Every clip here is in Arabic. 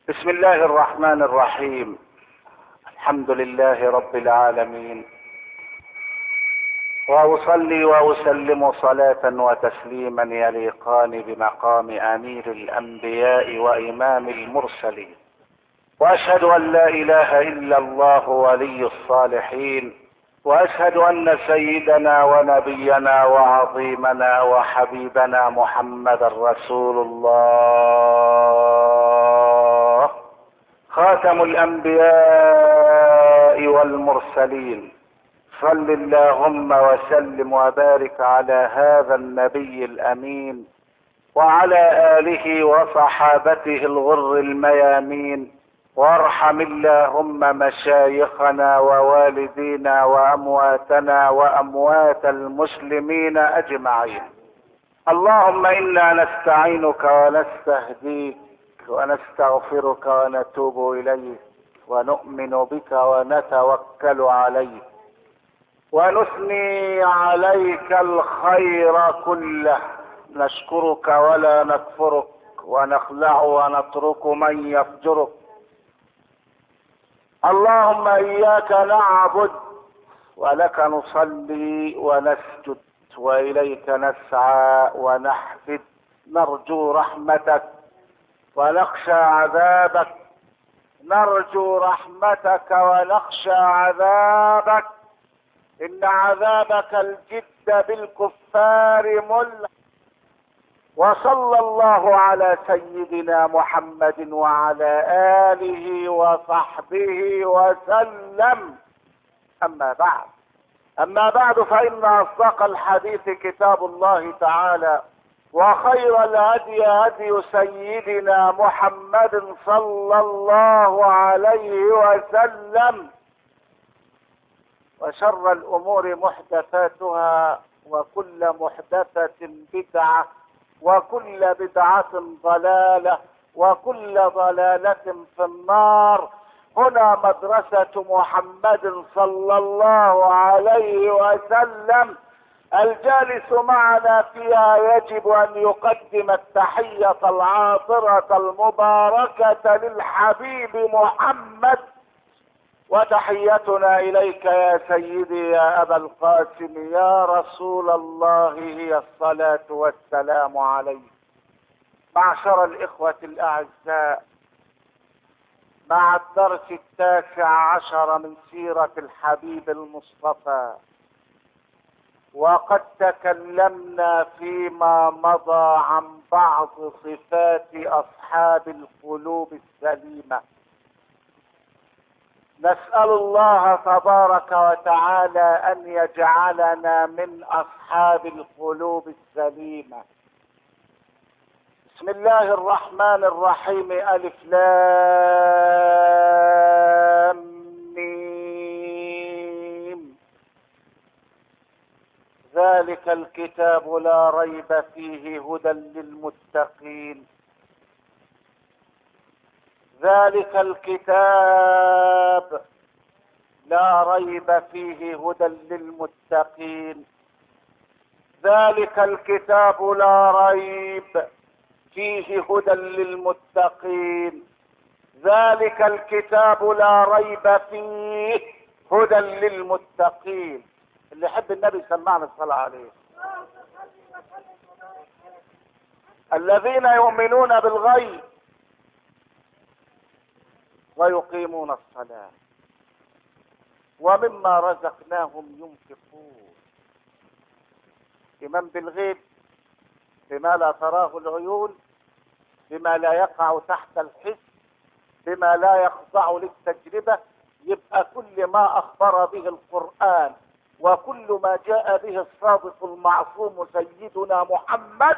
بسم الله الرحمن الرحيم. الحمد لله رب العالمين، واصلي واسلم صلاة وتسليما يليقان بمقام امير الانبياء وامام المرسلين، واشهد ان لا اله الا الله ولي الصالحين، واشهد ان سيدنا ونبينا وعظيمنا وحبيبنا محمد رسول الله، خاتم الانبياء والمرسلين. صل اللهم وسلم وبارك على هذا النبي الامين وعلى اله وصحابته الغر الميامين، وارحم اللهم مشايخنا ووالدينا وامواتنا واموات المسلمين اجمعين. اللهم انا نستعينك ونستهديك ونستغفرك ونتوب اليك، ونؤمن بك ونتوكل عليك، ونثني عليك الخير كله، نشكرك ولا نكفرك، ونخلع ونترك من يفجرك. اللهم اياك نعبد ولك نصلي ونسجد، واليك نسعى ونحفد، نرجو رحمتك ونخشى عذابك، نرجو رحمتك ونخشى عذابك، ان عذابك الجد بالكفار ملح. وصلى الله على سيدنا محمد وعلى آله وصحبه وسلم. أما بعد فإن أصدق الحديث كتاب الله تعالى، وخير الهدي هدي سيدنا محمد صلى الله عليه وسلم، وشر الأمور محدثاتها، وكل محدثة بدعة، وكل بدعة ضلالة، وكل ضلالة في النار. هنا مدرسة محمد صلى الله عليه وسلم، الجالس معنا فيها يجب أن يقدم التحية العاطرة المباركة للحبيب محمد، وتحيتنا إليك يا سيدي يا أبا القاسم يا رسول الله هي الصلاة والسلام عليك. معشر الإخوة الأعزاء، مع الدرس 19 من سيرة الحبيب المصطفى، وقد تكلمنا فيما مضى عن بعض صفات أصحاب القلوب السليمة. نسأل الله تبارك وتعالى أن يجعلنا من أصحاب القلوب السليمة. بسم الله الرحمن الرحيم. ألف لام ميم. ذلك الكتاب لا ريب فيه هدى للمتقين. ذلك الكتاب لا ريب فيه هدى للمتقين. ذلك الكتاب لا ريب فيه هدى للمتقين. ذلك الكتاب لا ريب فيه هدى للمتقين. اللي يحب النبي سمعنا الصلاة عليه. الذين يؤمنون بالغيب ويقيمون الصلاة ومما رزقناهم ينفقون. إيمان بالغيب، بما لا تراه العيون، بما لا يقع تحت الحس، بما لا يخضع للتجربة. يبقى كل ما أخبر به القرآن وكل ما جاء به الصادق المعصوم سيدنا محمد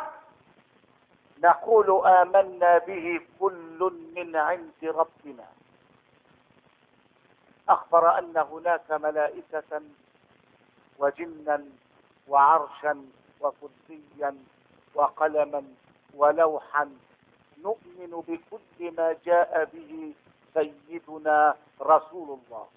نقول آمنا به كل من عند ربنا. أخبر أن هناك ملائكة وجنا وعرشا وكرسيا وقلما ولوحا. نؤمن بكل ما جاء به سيدنا رسول الله.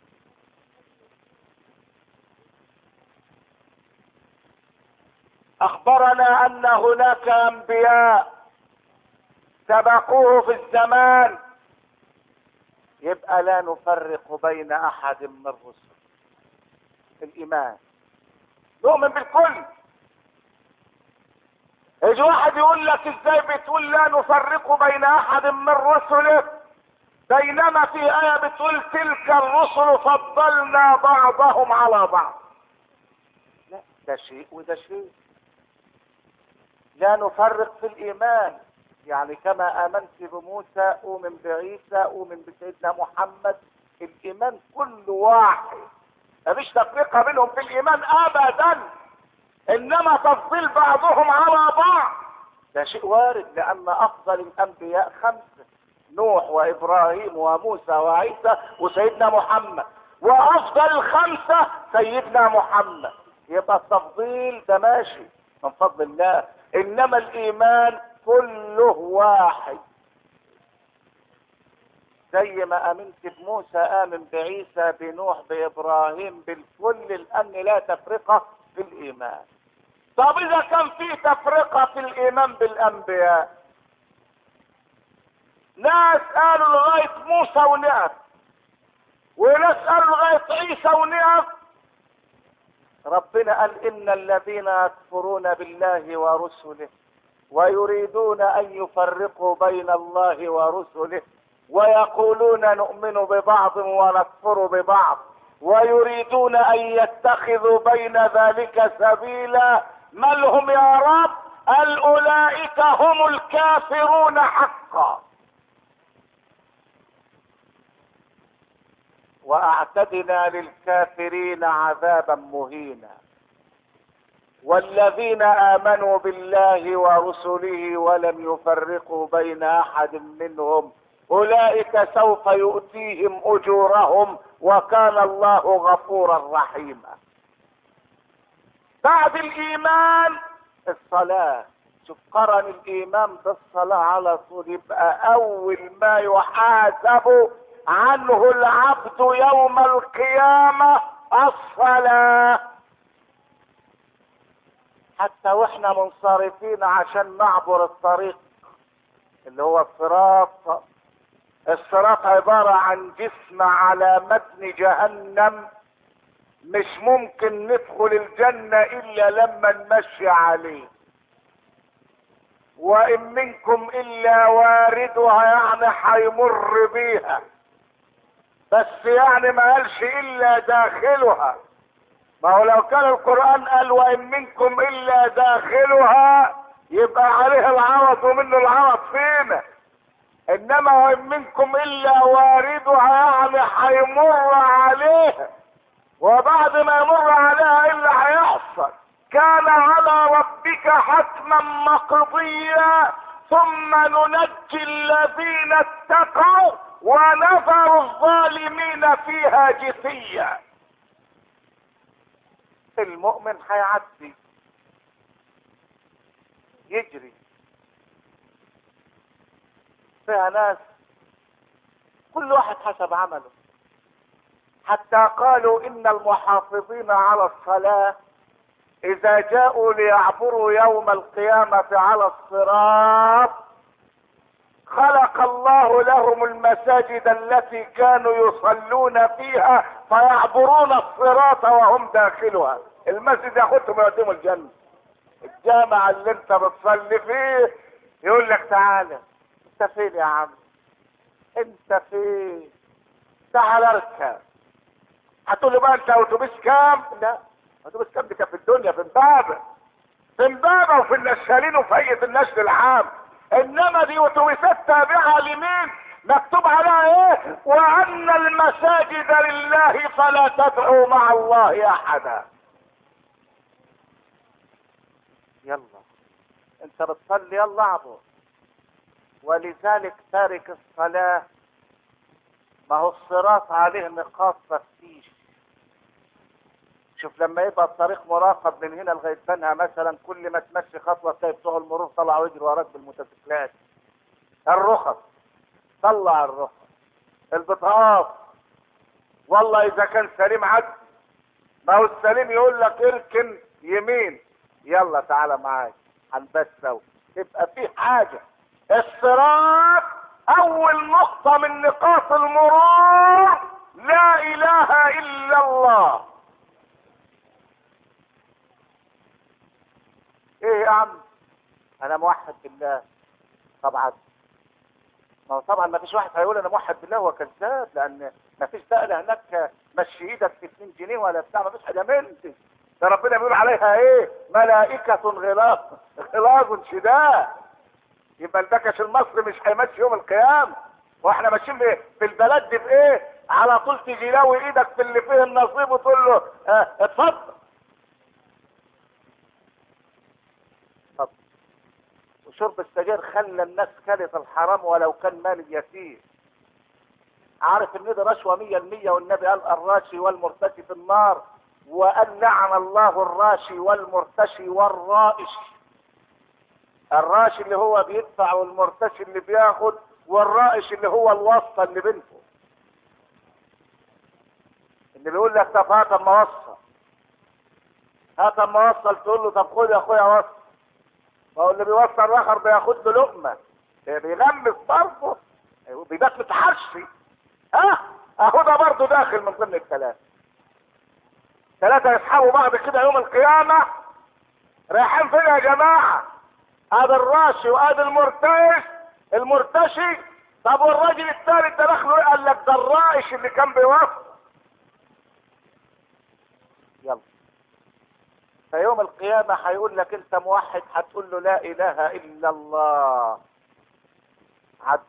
أخبرنا أن هناك أنبياء سبقوه في الزمان يبقى لا نفرق بين احد من الرسل. الايمان نؤمن بالكل. يجي واحد يقول لك ازاي بتقول لا نفرق بين احد من رسله بينما في آية بتقول تلك الرسل فضلنا بعضهم على بعض؟ لا، ده شيء وده شيء. لا نفرق في الإيمان، يعني كما آمنت بموسى أؤمن بعيسى أؤمن بسيدنا محمد. الإيمان كله واحد، مفيش تفرقة بينهم في الإيمان أبدا، إنما تفضيل بعضهم على بعض ده شيء وارد، لأن أفضل الأنبياء 5: نوح وإبراهيم وموسى وعيسى وسيدنا محمد، وأفضل 5 سيدنا محمد. يبقى التفضيل ده ماشي من فضل الله، إنما الإيمان كله واحد. زي ما آمنت بموسى آمن بعيسى بنوح بإبراهيم بالكل، لأن لا تفرقة في الإيمان. طب إذا كان في تفرقة في الإيمان بالأنبياء، ناس قالوا لغاية موسى ونقف، وناس قالوا لغاية عيسى ونقف. ربنا قال إن الذين يكفرون بالله ورسله ويريدون أن يفرقوا بين الله ورسله ويقولون نؤمن ببعض ونكفر ببعض ويريدون أن يتخذوا بين ذلك سبيلا، ما لهم يا رب؟ قال أولئك هم الكافرون حقا واعتدنا للكافرين عذابا مهينا. والذين آمنوا بالله ورسله ولم يفرقوا بين أحد منهم أولئك سوف يؤتيهم أجورهم وكان الله غفورا رحيما. بعد الإيمان الصلاة. شوف، قرن الإيمان بالصلاة على طول. يبقى أول ما يحاسب عنه العبد يوم القيامة الصلاة. حتى واحنا منصرفين عشان نعبر الطريق اللي هو الصراط. الصراط عبارة عن جسم على متن جهنم، مش ممكن ندخل الجنة الا لما نمشي عليه. وان منكم الا واردها، يعني هيمر بيها، بس يعني ما قالش الا داخلها. ما هو لو كان القرآن قال وان منكم الا داخلها يبقى عليه العوض ومنه العوض فينا. انما وان منكم الا واردها يعني هيمر عليها، وبعد ما يمر عليها ايه اللي هيحصل؟ كان على ربك حتما مقضيا ثم ننجي الذين اتقوا ونذر الظالمين فيها جثيا. المؤمن هيعدي يجري. فيها ناس كل واحد حسب عمله، حتى قالوا ان المحافظين على الصلاة اذا جاءوا ليعبروا يوم القيامة على الصراط خلق الله لهم المساجد التي كانوا يصلون فيها فيعبرون الصراط وهم داخلها. المسجد ياخدهم يوديهم الجنة. الجامع اللي انت بتصلي فيه يقول لك تعالى، انت فين يا عم؟ انت فين؟ تعال اركب. هتقول له بقى انت اتوبيس كام؟ لا، اتوبيس كام دي كان في الدنيا في امبابه، في امبابه وفي النشالين وفي هيئه النشر العام. انما دي اتوبيسات تابعه لمين؟ مكتوب عليها ايه؟ وان المساجد لله فلا تدعوا مع الله احدا. يلا انت بتصلي يلا اعبر. ولذلك تارك الصلاة ما هو الصراط عليه نقاط تفتيش. شوف لما يبقى الطريق مراقب من هنا لغاية بنها مثلا، كل ما تمشي خطوة تلاقي بتوع المرور طلعوا يجروا وراك بالموتوسيكلات. الرخص طلع الرخص، البطاقات والله اذا كان سليم عد. ما هو السليم يقول لك اركن يمين، يلا تعالى معايا هنبات سوا. تبقى في حاجة. الصراط اول نقطة من نقاط المرور لا اله الا الله. ايه يا عم انا موحد بالله؟ طبعا ما فيش واحد هيقول انا موحد بالله هو كذاب، لان ما فيش دقله هناك مشي ايدك في 2 جنيه ولا بتاع، ما فيش حاجه من دي. ده ربنا بيقول عليها ايه؟ ملائكة غلاظ شداد. يبقى البكش المصري مش هيمشي يوم القيامة، واحنا ماشيين في البلد دي بايه؟ على طول تيجي لاوي ايدك في اللي فيه النصيب وتقول له اتفضل. اتفضل. وشرب السجاير خلى الناس كلت الحرام ولو كان مال اليتيم. عارف ان ده رشوة 100%، والنبي قال الراشي والمرتشي في النار، وقال لعن الله الراشي والمرتشي والرائش. الراشي اللي هو بيدفع، والمرتشي اللي بياخد، والرائش اللي هو الواسطة اللي بينهم، اللي بيقول لك طب هات اما اوصل، هات اما اوصل، تقول له طب خد يا اخويا وصل. فهو اللي بيوصل الاخر بياخد له لقمة، بيغمس طرفه، بيبات متحشي. اهو ده برضه داخل من ضمن الثلاثة. 3 يسحبوا بعض كده يوم القيامة، رايحين فين يا جماعة؟ ادي الراشي وادي المرتشي. طب والراجل الثالث ده دخله ايه؟ قال لك ده الرائش اللي كان بيوصل. يلا فيوم القيامة هيقول لك انت موحد، هتقول له لا اله الا الله. عد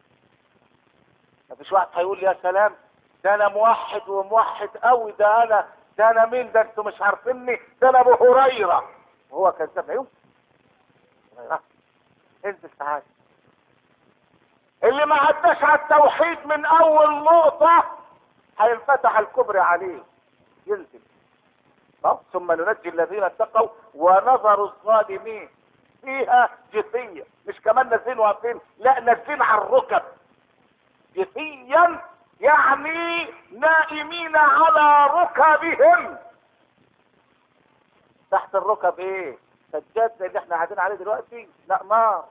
مفيش واحد هيقول يا سلام ده انا موحد وموحد قوي، ده انا مين؟ ده انتوا مش عارفيني، ده انا ابو هريرة. وهو كذاب. يوم انزل تعالى. اللي ما عداش على التوحيد من اول نقطة هينفتح الكبر عليه، ينزل. ثم ننجي الذين اتقوا ونظر الظالمين فيها جثيا. مش كمان نازلين واقفين، لا نازلين على الركب جثيا، يعني نائمين على ركبهم. تحت الركب ايه؟ سجاد زي اللي احنا قاعدين عليه دلوقتي؟ لا،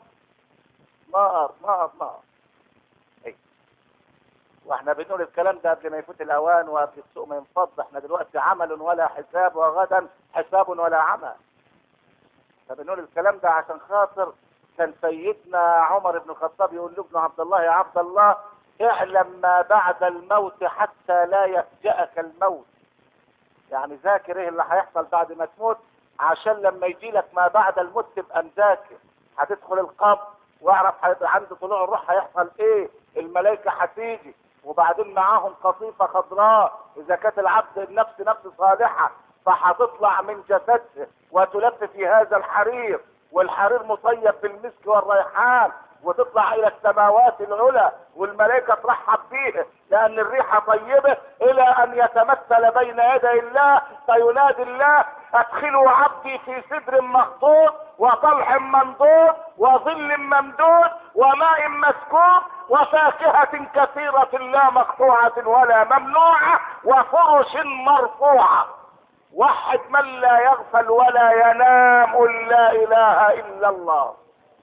نار. ايه؟ واحنا بنقول الكلام ده قبل ما يفوت الاوان وقبل السوق ما ينفض. احنا دلوقتي عمل ولا حساب، وغدا حساب ولا عمل. فبنقول الكلام ده عشان خاطر كان سيدنا عمر بن الخطاب يقول لابنه عبد الله: يا عبد الله اعلم ما بعد الموت حتى لا يفجأك الموت. يعني ذاكر ايه اللي هيحصل بعد ما تموت، عشان لما يجي لك ما بعد الموت تبقى مذاكر. هتدخل القبر واعرف عند طلوع الروح هيحصل ايه. الملائكة هتيجي وبعدين معاهم قطيفة خضراء، اذا كانت العبد النفس نفس صالحة فهتطلع من جسده وتلف في هذا الحرير، والحرير مصيب بالمسك والريحان، وتطلع الى السماوات العلى والملائكة ترحب به لان الريحة طيبة، الى ان يتمثل بين يدي الله فينادي الله: ادخلوا عبدي في سدر مخضود وطلح منضود وظل ممدود وماء مسكوب وفاكهة كثيرة لا مقطوعة ولا ممنوعة وفرش مرفوعة. وحد من لا يغفل ولا ينام، قل لا اله الا الله.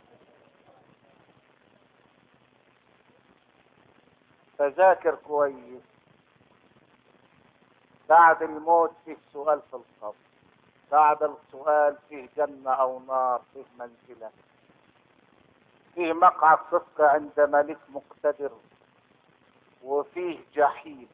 فذاكر كويس. بعد الموت فيه سؤال في القبر، بعد السؤال فيه جنة او نار، فيه منزلة، فيه مقعد صدق عند ملك مقتدر، وفيه جحيم.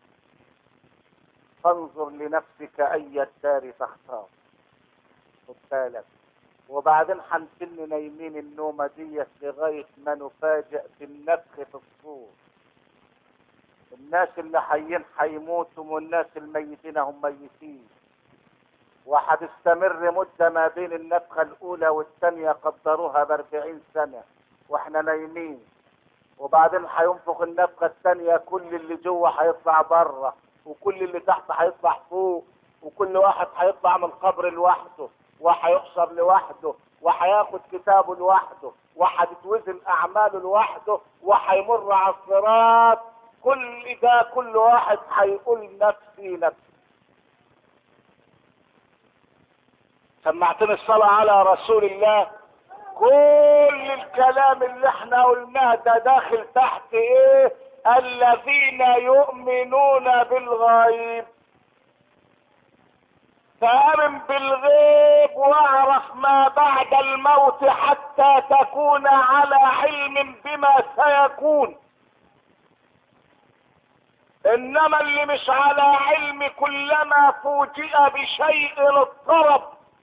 فانظر لنفسك اي الدار تختار. خد بالك. وبعدين هنسن نايمين النومة ديت لغاية ما نفاجئ بالنفخ في الصور. الناس اللي حيين هيموتوا والناس الميتين هم ميتين، وهتستمر مدة ما بين النفخة الأولى والثانية قدروها ب40 سنة واحنا نايمين. وبعدين هينفخ النفخة الثانية، كل اللي جوه هيطلع بره وكل اللي تحت هيطلع فوق، وكل واحد هيطلع من القبر لوحده وهيحشر لوحده وهياخد كتابه لوحده وهتتوزن أعماله لوحده وهيمر على الصراط. كل واحد هيقول نفسي. سمعتني الصلاة على رسول الله. كل الكلام اللي احنا قلناه ده داخل تحت ايه؟ الذين يؤمنون بالغيب. فآمن بالغيب واعرف ما بعد الموت حتى تكون على علم بما سيكون. انما اللي مش على علم كلما فوجئ بشيء اضطرب.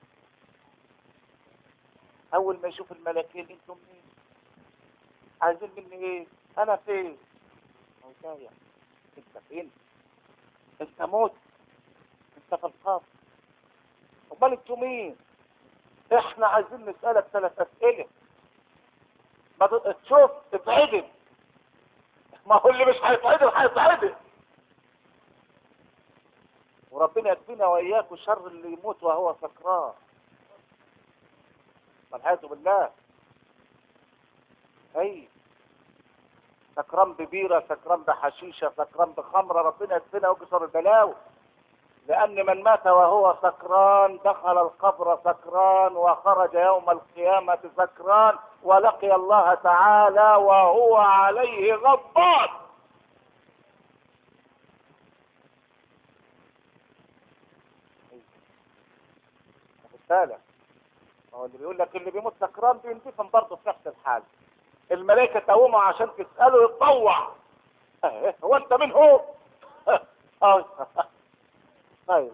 اول ما يشوف الملكين انتم مين؟ عايزين مني ايه؟ انا فين؟ موتايا. انت فين؟ انت موت، انت في القبر. امال انتوا مين؟ احنا عايزين نسألك 3 اسئلة. ما تشوف اتعدل. ما هو اللي مش هيتعدل هيتعدل. وربنا يكفينا واياكم شر اللي يموت وهو سكران. والعياذ بالله. اي سكران ببيرة، سكران بحشيشة، سكران بخمرة، ربنا يكفينا ويكسر البلاوي. لأن من مات وهو سكران دخل القبر سكران وخرج يوم القيامة سكران ولقي الله تعالى وهو عليه غضبان. رسالة. هو اللي بيقول لك اللي بيموت سكران بيندفن برضه في نفس الحال. الملائكة تقوموا عشان تسأله يتطوع. هو أنت من هو؟ طيب.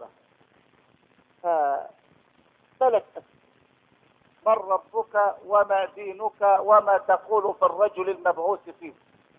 3 أسئلة. من ربك وما دينك وما تقول في الرجل المبعوث فيه.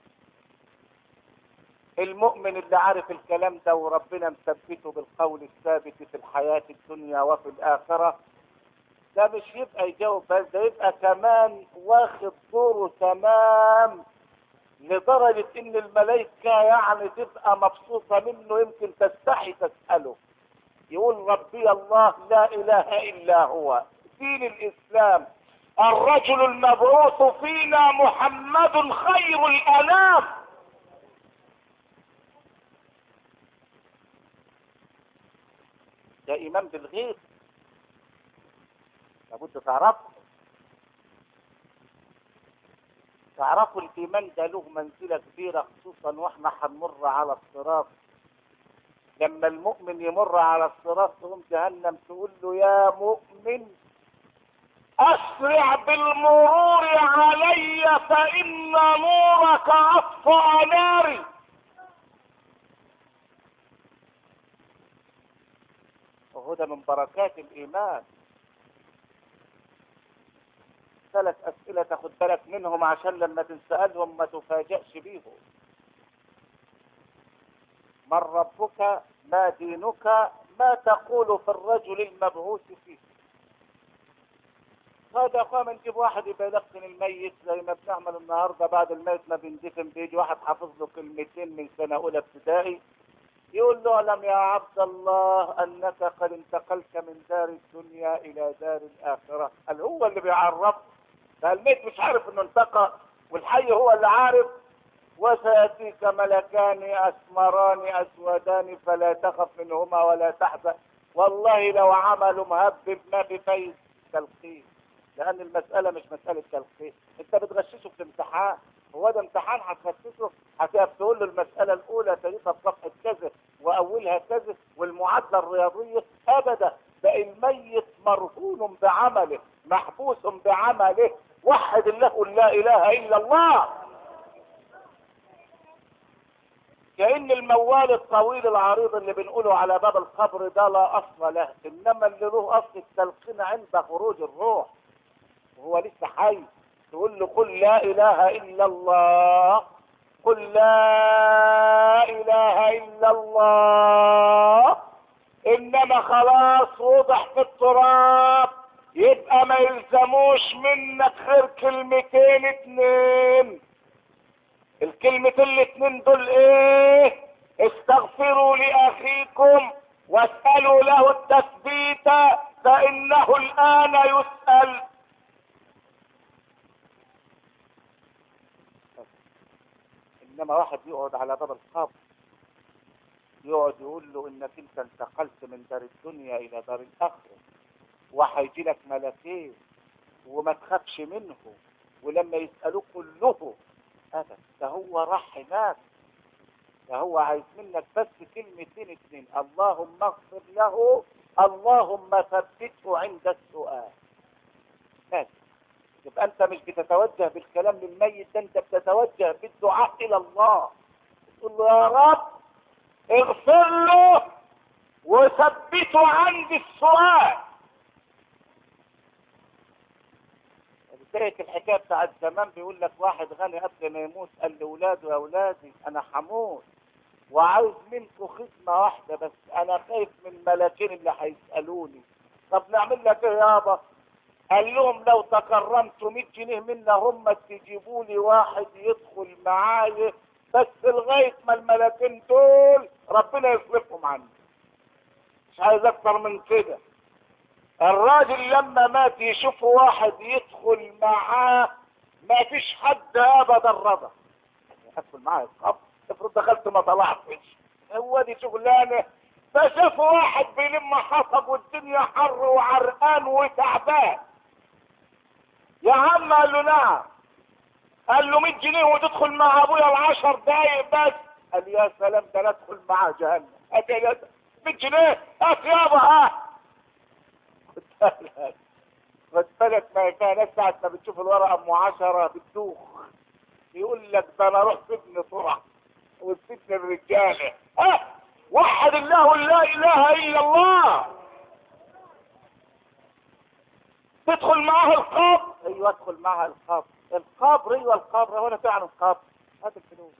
المؤمن اللي عارف الكلام ده وربنا مثبته بالقول الثابت في الحياة الدنيا وفي الآخرة، ده مش يبقى يجاوب بس، ده يبقى كمان واخد دوره تمام، لدرجة ان الملائكة يعني تبقى مبسوطة منه، يمكن تستحي تسأله. يقول ربي الله لا اله الا هو، دين الاسلام، الرجل المبعوث فينا محمد خير الانام. ده ايمان بالغيب لابد تعرفوا الايمان ده له منزلة كبيرة، خصوصا واحنا هنمر على الصراط. لما المؤمن يمر على الصراط تقوم جهنم تقول له يا مؤمن اسرع بالمرور علي فان نورك اطفأ ناري. وهو ده من بركات الايمان. 3 اسئلة تاخد بالك منهم عشان لما تنسألهم ما تفاجئش بيهم. من ربك؟ ما دينك؟ ما تقول في الرجل المبعوث فيه؟ هذا قام نجيب واحد يبقى يلقن الميت زي ما بنعمل النهارده بعد الميت ما بندفن، بيجي واحد حافظ له كلمتين من سنه اولى ابتدائي يقول له اعلم يا عبد الله انك قد انتقلت من دار الدنيا الى دار الاخره. قال هو اللي بيعرف، فالميت مش عارف انه انتقل والحي هو اللي عارف. وسيأتيك ملكان أسمران أسودان فلا تخف منهما ولا تحزن والله لو عملوا مهبب ما بفيز تلقين. لأن المسألة مش مسألة تلقين، أنت بتغششه في امتحان. هو ده امتحان هتغششه؟ هتقف تقول له المسألة الأولى تاريخها في صفحة كذا وأولها كذا والمعادلة الرياضية؟ أبدا، ده الميت مرهون بعمله، محبوس بعمله. وحد الله، قل لا إله إلا الله. كأن الموال الطويل العريض اللي بنقوله على باب القبر ده لا أصل له، إنما اللي له أصل التلقين عند خروج الروح وهو لسه حي. تقول له قل لا إله إلا الله، قل لا إله إلا الله. إنما خلاص وضح في التراب، يبقى ما يلزموش منك غير 2 الكلمتين الاتنين دول ايه؟ استغفروا لاخيكم واسألوا له التثبيت فانه الان يسأل. انما واحد يقعد على باب القبر يقعد يقول له انك انت انتقلت من دار الدنيا الى دار الاخره، وهيجي لك ملكين وما تخافش منه، ولما يسألوه كله أبدا، ده هو راح هناك، ده هو عايز منك بس كلمتين اتنين: اللهم اغفر له، اللهم ثبته عند السؤال. بس يبقى انت مش بتتوجه بالكلام للميت، ده انت بتتوجه بالدعاء الى الله، تقول له يا رب اغفر له وثبته عند السؤال. بداية الحكاية بتاعت زمان بيقول لك واحد غني قبل ما يموت قال لاولاده: يا اولادي انا هموت وعايز منكم خدمة واحدة بس، انا خايف من الملاكين اللي هيسألوني. طب نعمل لك ايه يابا؟ قال لهم: لو تكرمتوا 100 جنيه منا هم تجيبوا لي واحد يدخل معايا بس لغاية ما الملاكين دول ربنا يصرفهم عني، مش عايز اكتر من كده. الراجل لما مات يشوفوا واحد يدخل معاه، ما فيش حد ابدا رضى. ادخل معاه القبر، افرض دخلت ما طلعتش، هو دي شغلانه. فشافوا واحد بيلم حطب والدنيا حر وعرقان وتعبان. يا عم قال له: نعم. قال له: 100 جنيه وتدخل مع ابويا ال10 دقايق بس. قال: يا سلام، ده انا ادخل معاه جهنم. هات 100 جنيه، هات يابا، هات. خد بالك، ما فيها ناس ساعة ما بتشوف الورقة ام 10 بتدوخ، يقول لك ده انا اروح سجن طرح والسجن الرجاله. وحد الله لا اله الا الله. تدخل معاه القبر، ايوه ادخل معها القبر. القبر، ايوه القبر. هو انا فعلا القبر. هات الفلوس،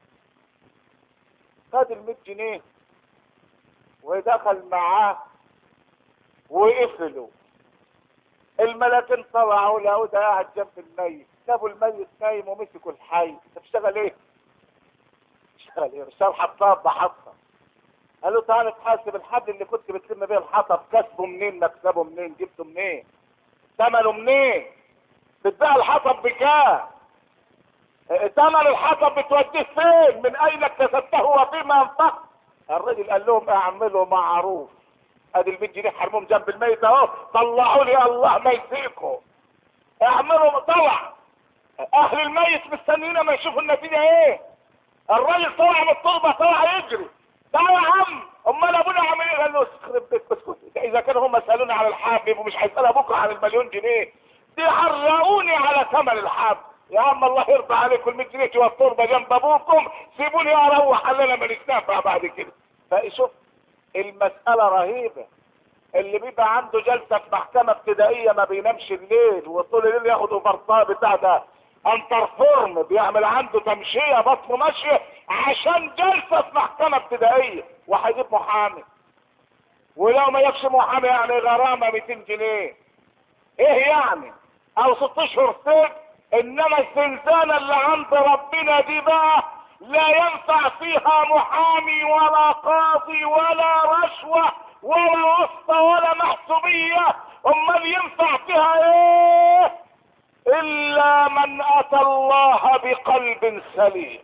خد ال 100 جنيه ودخل معاه وقفلوا. الملاكين طلعوا لقوا ده قاعد جنب الميت، سابوا الميت نايم ومسكوا الحي. انت بتشتغل ايه؟ بتشتغل ايه؟ بشتغل حطاب بحطب. قالوا: تعالى تحاسب الحبل اللي كنت بتلم بيه الحطب، كسبه منين؟ مكسبه منين؟ جبته منين؟ ثمنه منين؟ بتبيع الحطب بكام؟ ثمن الحطب بتوديه فين؟ من اين اكتسبته وفيما انفقت؟ الراجل قال لهم: اعملوا معروف، ادي ال 100 جنيه حرمهم جنب الميت اهو، طلعوا لي الله ما يسيكم. اعملوا طلع. اهل الميت مستنيين ما يشوفوا النتيجه ايه. الراجل طلع من التربه، طلع يجري: تعالى يا عم، امال ابونا عامل ايه؟ قال له: يخرب بيت اسكت، اذا كانوا هم سالوني على الحاب ومش هيسالها بكره عن المليون جنيه، دي حرقوني على ثمن الحاب. يا عم الله يرضى عليكم، ال 100 جنيه جوا التربه جنب ابوكم، سيبوني اروح انا ما نتنافع بعد كده. فشوف المساله رهيبه. اللي بيبقى عنده جلسه في محكمه ابتدائيه ما بينامش الليل، وطول الليل ياخد اوفرطاه بتاع ده انترفورم، بيعمل عنده تمشيه بطنه ماشيه عشان جلسه في محكمه ابتدائيه، وهيجيب محامي، ولو ما يكش محامي يعني غرامه 200 جنيه. ايه يعني؟ او 6 اشهر سجن. انما الزنزانه اللي عند ربنا دي بقى لا ينفع فيها محامي ولا قاضي ولا رشوه ولا واسطه ولا محسوبيه. امال ينفع فيها ايه؟ الا من اتى الله بقلب سليم.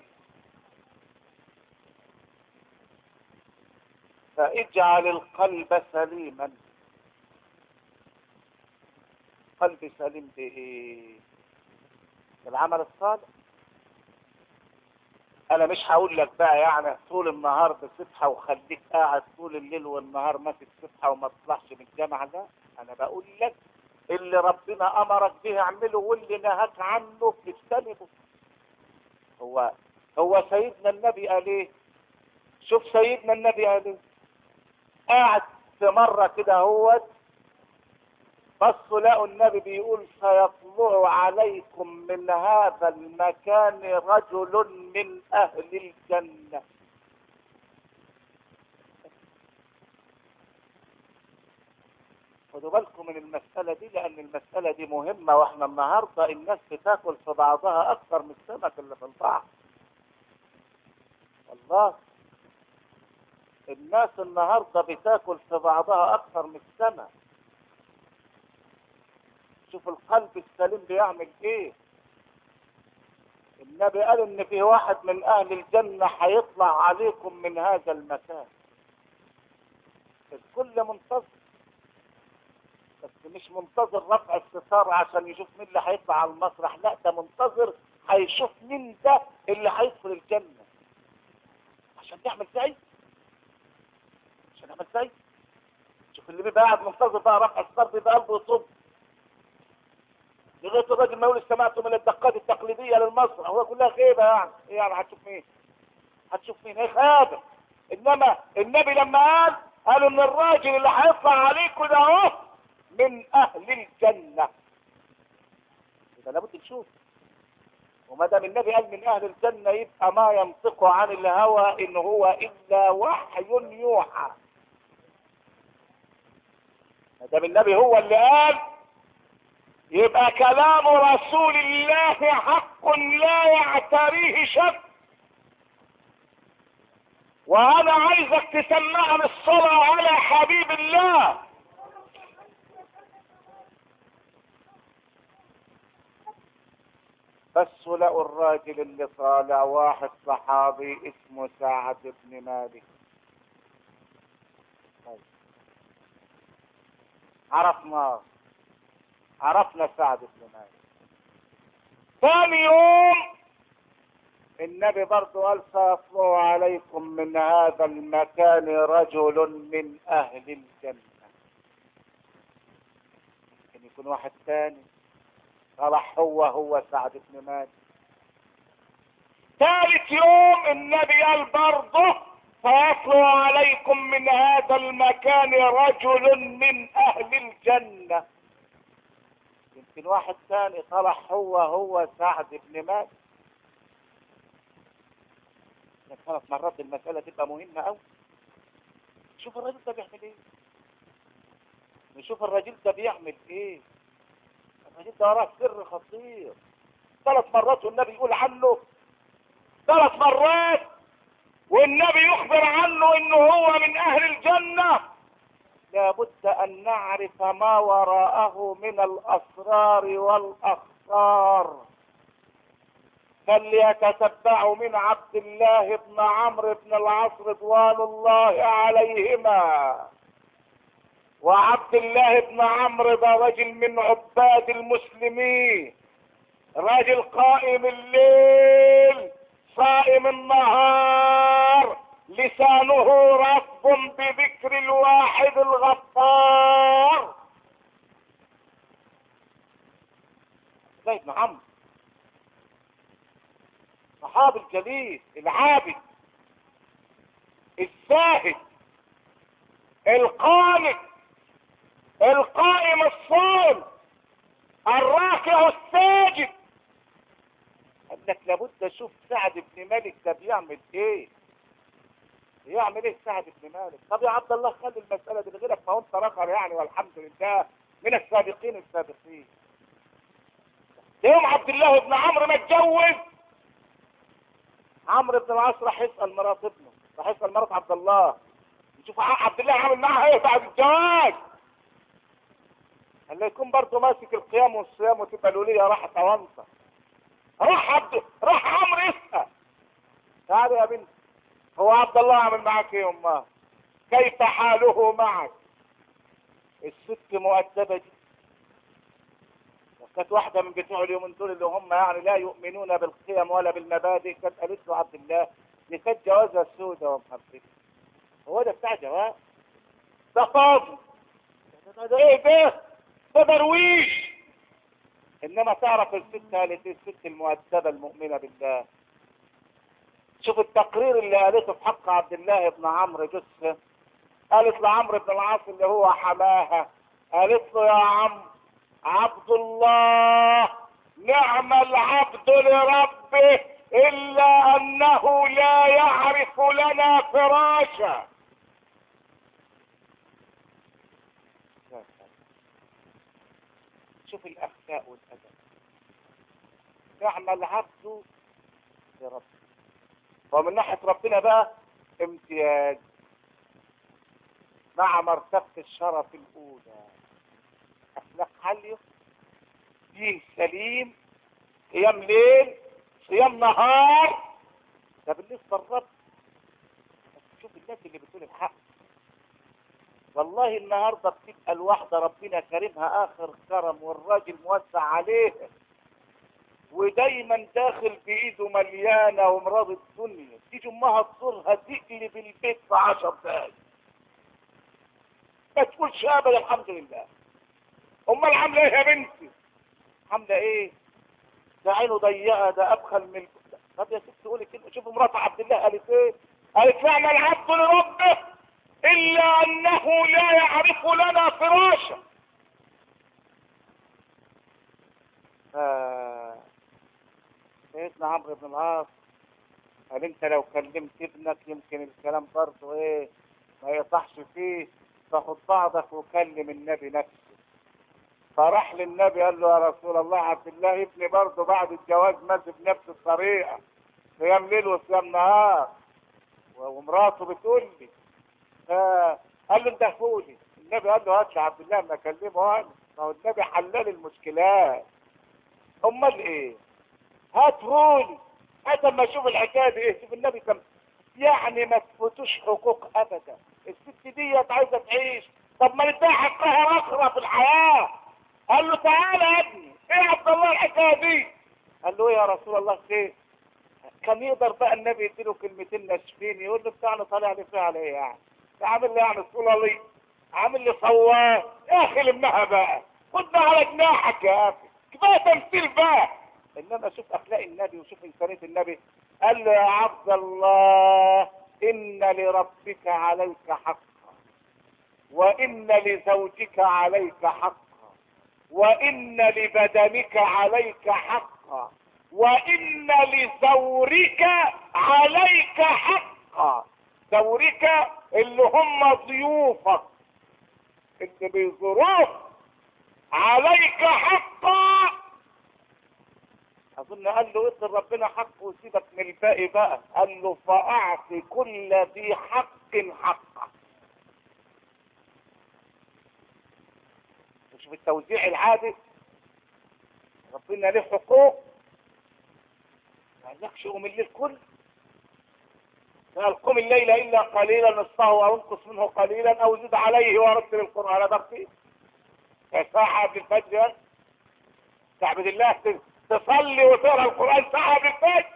فاجعل القلب سليما. قلب سليم بايه؟ بالعمل الصالح. انا مش هقول لك بقى يعني طول النهار بصفحه وخليك قاعد طول الليل والنهار ماسك صفحه وما تطلعش من الجامعه. ده انا بقول لك اللي ربنا امرك به اعمله، واللي نهاك عنه اجتنبه. هو سيدنا النبي قال ايه؟ شوف سيدنا النبي قال ايه. قاعد في مره كده هو بصوا لقوا النبي بيقول: سيطلع عليكم من هذا المكان رجل من اهل الجنة. خدوا بالكم من المسألة دي، لان المسألة دي مهمة، واحنا النهاردة الناس بتاكل في بعضها اكثر من السمك اللي في البحر. والله الناس النهاردة بتاكل في بعضها اكثر من السمك. شوف القلب السليم بيعمل ايه. النبي قال ان في واحد من اهل الجنة هيطلع عليكم من هذا المكان. الكل منتظر، بس مش منتظر رفع الستار عشان يشوف مين اللي هيطلع على المسرح، لا ده منتظر هيشوف مين ده اللي هيدخل الجنة عشان يعمل زي شوف اللي بيبقى قاعد منتظر بقى رفع الستار بيبقى قلبه يصب لغايه الراجل ما يقول استمعت من الدقات التقليديه للمسرح، هو كلها خيبه يعني. ايه يعني هتشوف مين؟ هي خيبه. انما النبي لما قالوا ان الراجل اللي هيطلع عليكم ده اهو من اهل الجنه، يبقى لابد نشوف. وما دام النبي قال من اهل الجنه يبقى ما ينطق عن الهوى ان هو الا وحي يوحى. ما دام النبي هو اللي قال يبقى كلام رسول الله حق لا يعتريه شك. وانا عايزك تسمعني الصلاة على حبيب الله. بس لقوا الراجل اللي طالع واحد صحابي اسمه سعد بن مالك. عرفنا سعد بن مالك. ثاني يوم النبي برضو قال سيطلع عليكم من هذا المكان رجل من اهل الجنة. ممكن يكون واحد ثاني طلع هو سعد بن مالك. ثالث يوم النبي قال برضه سيطلع عليكم من هذا المكان رجل من اهل الجنة. يمكن واحد ثاني طلع هو سعد بن مالك. 3 مرات المسألة تبقى مهمة أوي. شوف الراجل ده بيعمل ايه، نشوف الراجل ده بيعمل ايه. الراجل ده وراه سر خطير. 3 مرات والنبي يقول عنه، 3 مرات والنبي يخبر عنه انه هو من اهل الجنة. لابد ان نعرف ما وراءه من الاسرار والاخطار. فليتتبعوا من عبد الله بن عمرو بن العاص رضوان الله عليهما. وعبد الله بن عمرو ده رجل من عباد المسلمين، راجل قائم الليل صائم النهار، لسانه رطب بذكر الواحد الغفار. زي ابن عمرو صحابي الجليل العابد الزاهد القانت القائم الصائم الراكع الساجد. قال لك لابد اشوف سعد بن مالك ده بيعمل ايه. سعد بن مالك؟ طب يا عبد الله خلي المسألة دي غيرك، ما هو انت رخر يعني والحمد لله من السابقين. يوم عبد الله بن عمرو ما اتجوز، عمرو بن العاص راح يسأل مرات ابنه، راح يسأل مرات عبد الله يشوف عبد الله عامل معاها ايه بعد الجواز. قال له يكون برضه ماسك القيام والصيام وتبقى الولية راحت اوانطة. راح عمرو يسأل تعالي يا بنت، هو عبد الله عامل معاك ايه امه؟ كيف حاله معك؟ الست مؤدبة دي، كانت واحدة من بتوع اليومين دول اللي هم يعني لا يؤمنون بالقيم ولا بالمبادئ، كانت قالت له عبد الله دي كانت جوازها السودة ومحبتها. هو ده بتاع جواز؟ ده فاضي، ده ايه ده درويش. انما تعرف الست قالت الست المؤدبة المؤمنة بالله. شوف التقرير اللي قالته في حق عبد الله بن عمرو جثة. قالت لعمرو بن العاص اللي هو حماها، قالت له يا عم عبد الله نعم العبد لربه الا انه لا يعرف لنا فراشا. شوف الاخلاق والادب. نعم العبد لربه. ومن ناحية ربنا بقى امتياز مع مرتبة الشرف الاولى، اخلاق عالية، دين سليم، صيام ليل صيام نهار. ده بالنسبة للرب. شوف الناس اللي بتقول الحق، والله النهارده بتبقى الواحده ربنا كرمها اخر كرم والراجل موسع عليها ودايما داخل بايده مليانه ومراض الدنيا، تيجي امها تزورها تقلب البيت في 10 دقايق ما تقولش ابدا الحمد لله. امال عامله ايه يا بنتي؟ عامله ايه؟ ده عينه ضيقه، ده ابخل من طب يا ست قولي كلمه. شوف مرات عبد الله قالت ايه؟ قالت نعم العبد لربه الا انه لا يعرف لنا فراشا. سيدنا عمرو بن العاص قال انت لو كلمت ابنك يمكن الكلام برضه ايه ما يصحش فيه، فخد بعضك وكلم النبي نفسه. فراح للنبي قال له يا رسول الله عبد الله ابني برضه بعد الجواز ماشي بنفس الطريقه، صيام ليل وصيام نهار ومراته بتقول لي. قال له انت فولي. النبي قال له هات لي عبد الله ما اكلمه انا، ما هو النبي حلال المشكلات. امال ايه؟ هات فولي، هات اما اشوف الحكايه دي ايه. شوف النبي كم يعني ما تفوتوش حقوق ابدا. الست ديت عايزه تعيش، طب ما نديها حقها اخرى في الحياه. قال له تعالى يا ابني ايه يا عبد الله الحكايه دي؟ قال له ايه يا رسول الله خير؟ كان يقدر بقى النبي يديله كلمتين ناشفين يقول له بتاعنا طالع لي فيها على ايه يعني؟ عامل لي يعني صولي، عامل لي صواه يا اخي لمها بقى، خدنا على جناحك يا اخي، كفايه تمثيل بقى. انما شوف اخلاق النبي وشوف انسانيه النبي. قال له يا عبد الله ان لربك عليك حقا وان لزوجك عليك حقا وان لبدنك عليك حقا وان لزورك عليك حقا. زورك اللي هم ضيوفك اللي بيزوروك عليك حقا. اظن قال له ادي ربنا حقه وسيبك من الباقي بقى. قال له فاعطي كل ذي حق حقه. مش بالتوزيع العادل، ربنا له حقوق ما قالكش قوم الليل كله. قال قم الليل الا قليلا نصفه او انقص منه قليلا او زد عليه ورتل القران ترتيلا. ساعه قبل الفجر تعبد الله، تصلي وتقرا القران ساعه قبل الفجر.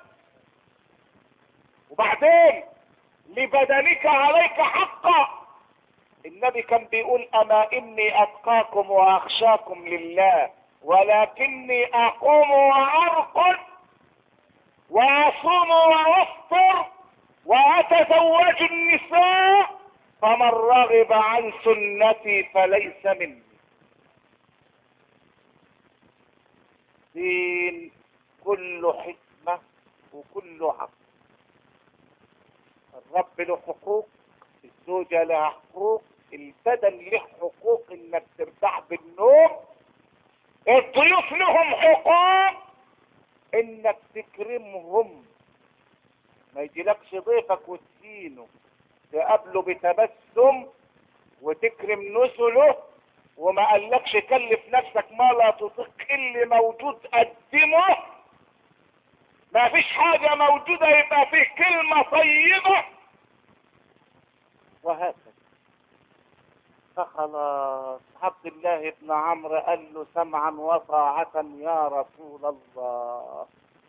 وبعدين لبدنك عليك حقا. النبي كان بيقول اما اني اتقاكم واخشاكم لله ولكني اقوم وارقد واصوم وافطر واتزوج النساء فمن رغب عن سنتي فليس مني. دين كله حكمة وكله عقل. الرب له حقوق، الزوجة لها حقوق، البدن له حقوق انك ترتاح بالنوم، الضيوف لهم حقوق انك تكرمهم. ما يجيلكش ضيفك وتسينه، تقابله بتبسم وتكرم نزله، وما قالكش كلف نفسك ما لا تطيق، اللي موجود قدمه. ما فيش حاجة موجودة يبقى فيه كلمة طيبة وهكذا. فخلاص عبد الله بن عمرو قال له سمعا وطاعة يا رسول الله،